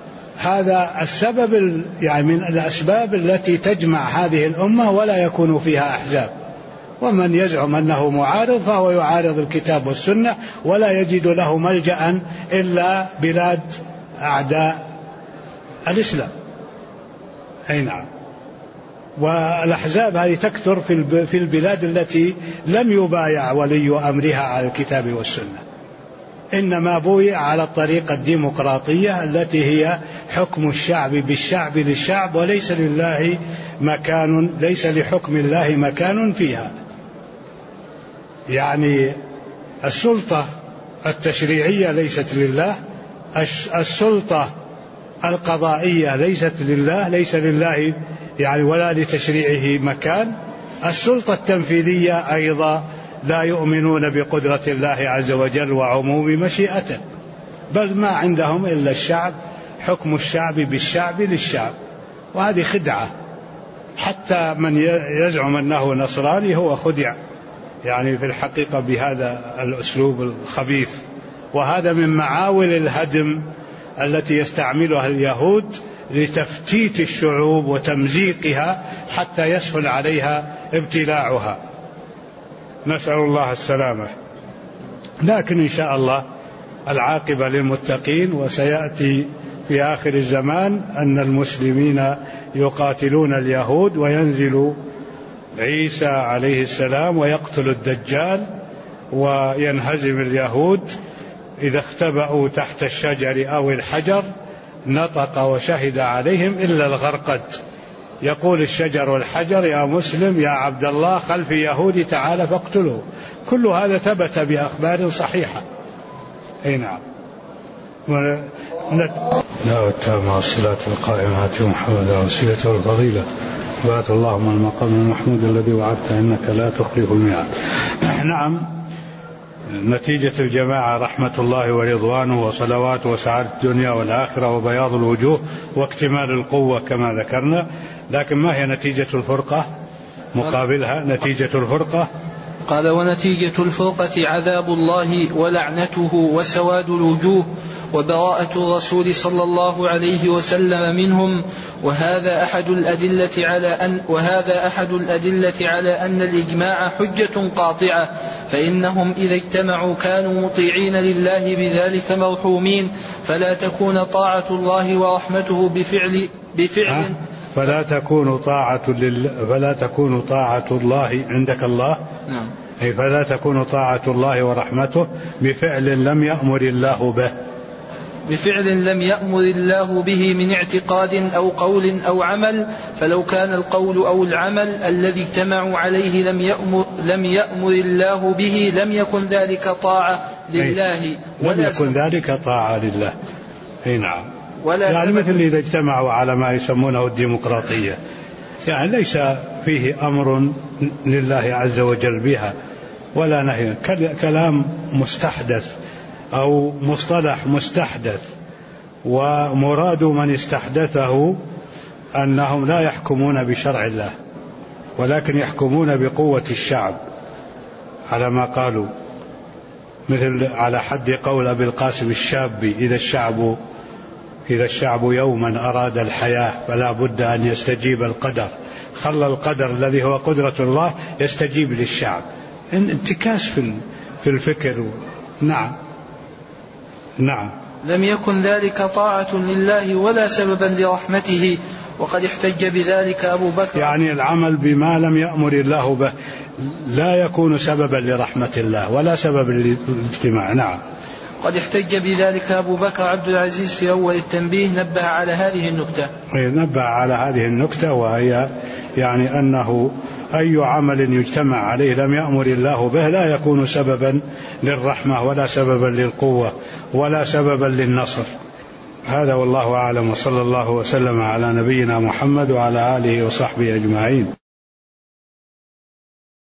السبب، يعني من الأسباب التي تجمع هذه الأمة ولا يكون فيها أحزاب. ومن يزعم أنه معارض فهو يعارض الكتاب والسنة، ولا يجد له ملجأ إلا بلاد أعداء الإسلام. أي نعم. والأحزاب هذه تكثر في البلاد التي لم يبايع ولي أمرها على الكتاب والسنة، إنما بويع على الطريقة الديمقراطية التي هي حكم الشعب بالشعب للشعب، وليس لله مكان، ليس لحكم الله مكان فيها. يعني السلطة التشريعية ليست لله، السلطة القضائية ليست لله، ليس لله يعني ولا لتشريعه مكان. السلطة التنفيذية أيضا لا يؤمنون بقدرة الله عز وجل وعموم مشيئته، بل ما عندهم إلا الشعب، حكم الشعب بالشعب للشعب. وهذه خدعة، حتى من يزعم أنه نصراني هو خدع يعني في الحقيقة بهذا الأسلوب الخبيث. وهذا من معاول الهدم التي يستعملها اليهود لتفتيت الشعوب وتمزيقها حتى يسهل عليها ابتلاعها. نسأل الله السلامة. لكن إن شاء الله العاقبة للمتقين، وسيأتي في آخر الزمان أن المسلمين يقاتلون اليهود، وينزل عيسى عليه السلام ويقتل الدجال، وينهزم اليهود. إذا اختبأوا تحت الشجر أو الحجر نطق وشهد عليهم إلا الغرقد. يقول الشجر والحجر يا مسلم يا عبد الله خلف يهودي تعال فاقتله. كل هذا ثبت بأخبار صحيحة. أي نعم. دعوة التامة والصلاة القائمة آت محمد وسيلته والفضيلة، وآت اللهم المقام المحمود الذي وعدت إنك لا تخلف الميعاد. نعم، نتيجة الجماعة رحمة الله ورضوانه وصلواته وسعادة الدنيا والآخرة وبياض الوجوه واكتمال القوة كما ذكرنا. لكن ما هي نتيجة الفرقة مقابلها؟ نتيجة الفرقة قال ونتيجة الفرقة عذاب الله ولعنته وسواد الوجوه وبراءة الرسول صلى الله عليه وسلم منهم. وهذا أحد الأدلة على أن الإجماع حجة قاطعة، فإنهم إذا اجتمعوا كانوا مطيعين لله بذلك مرحومين. فلا تكون طاعة الله ورحمته بفعل فلا تكون طاعة الله عندك الله. نعم. أي فلا تكون طاعة الله ورحمته بفعل لم يأمر الله به، بفعل لم يأمر الله به من اعتقاد أو قول أو عمل. فلو كان القول أو العمل الذي اجتمعوا عليه لم يأمر الله به لم يكن ذلك طاعة لله، لم يكن ذلك طاعة لله. أي نعم. يعني مثل إذا اجتمعوا على ما يسمونه الديمقراطية، يعني ليس فيه أمر لله عز وجل بها ولا نهي، كلام مستحدث أو مصطلح مستحدث، ومراد من استحدثه أنهم لا يحكمون بشرع الله ولكن يحكمون بقوة الشعب على ما قالوا، مثل على حد قول أبي القاسم الشابي إذا الشعب يوما أراد الحياة فلا بد أن يستجيب القدر، خلى القدر الذي هو قدرة الله يستجيب للشعب. انتكاس في الفكر. نعم. لم يكن ذلك طاعة لله ولا سببا لرحمته. وقد احتج بذلك أبو بكر، يعني العمل بما لم يأمر الله به لا يكون سببا لرحمة الله ولا سبب للاجتماع. نعم. قد احتج بذلك أبو بكر عبد العزيز في أول التنبيه، نبه على هذه النكتة، وهي يعني أنه أي عمل يجتمع عليه لم يأمر الله به لا يكون سببا للرحمة ولا سببا للقوة ولا سببا للنصر. هذا والله أعلم، وصلى الله وسلم على نبينا محمد وعلى آله وصحبه أجمعين.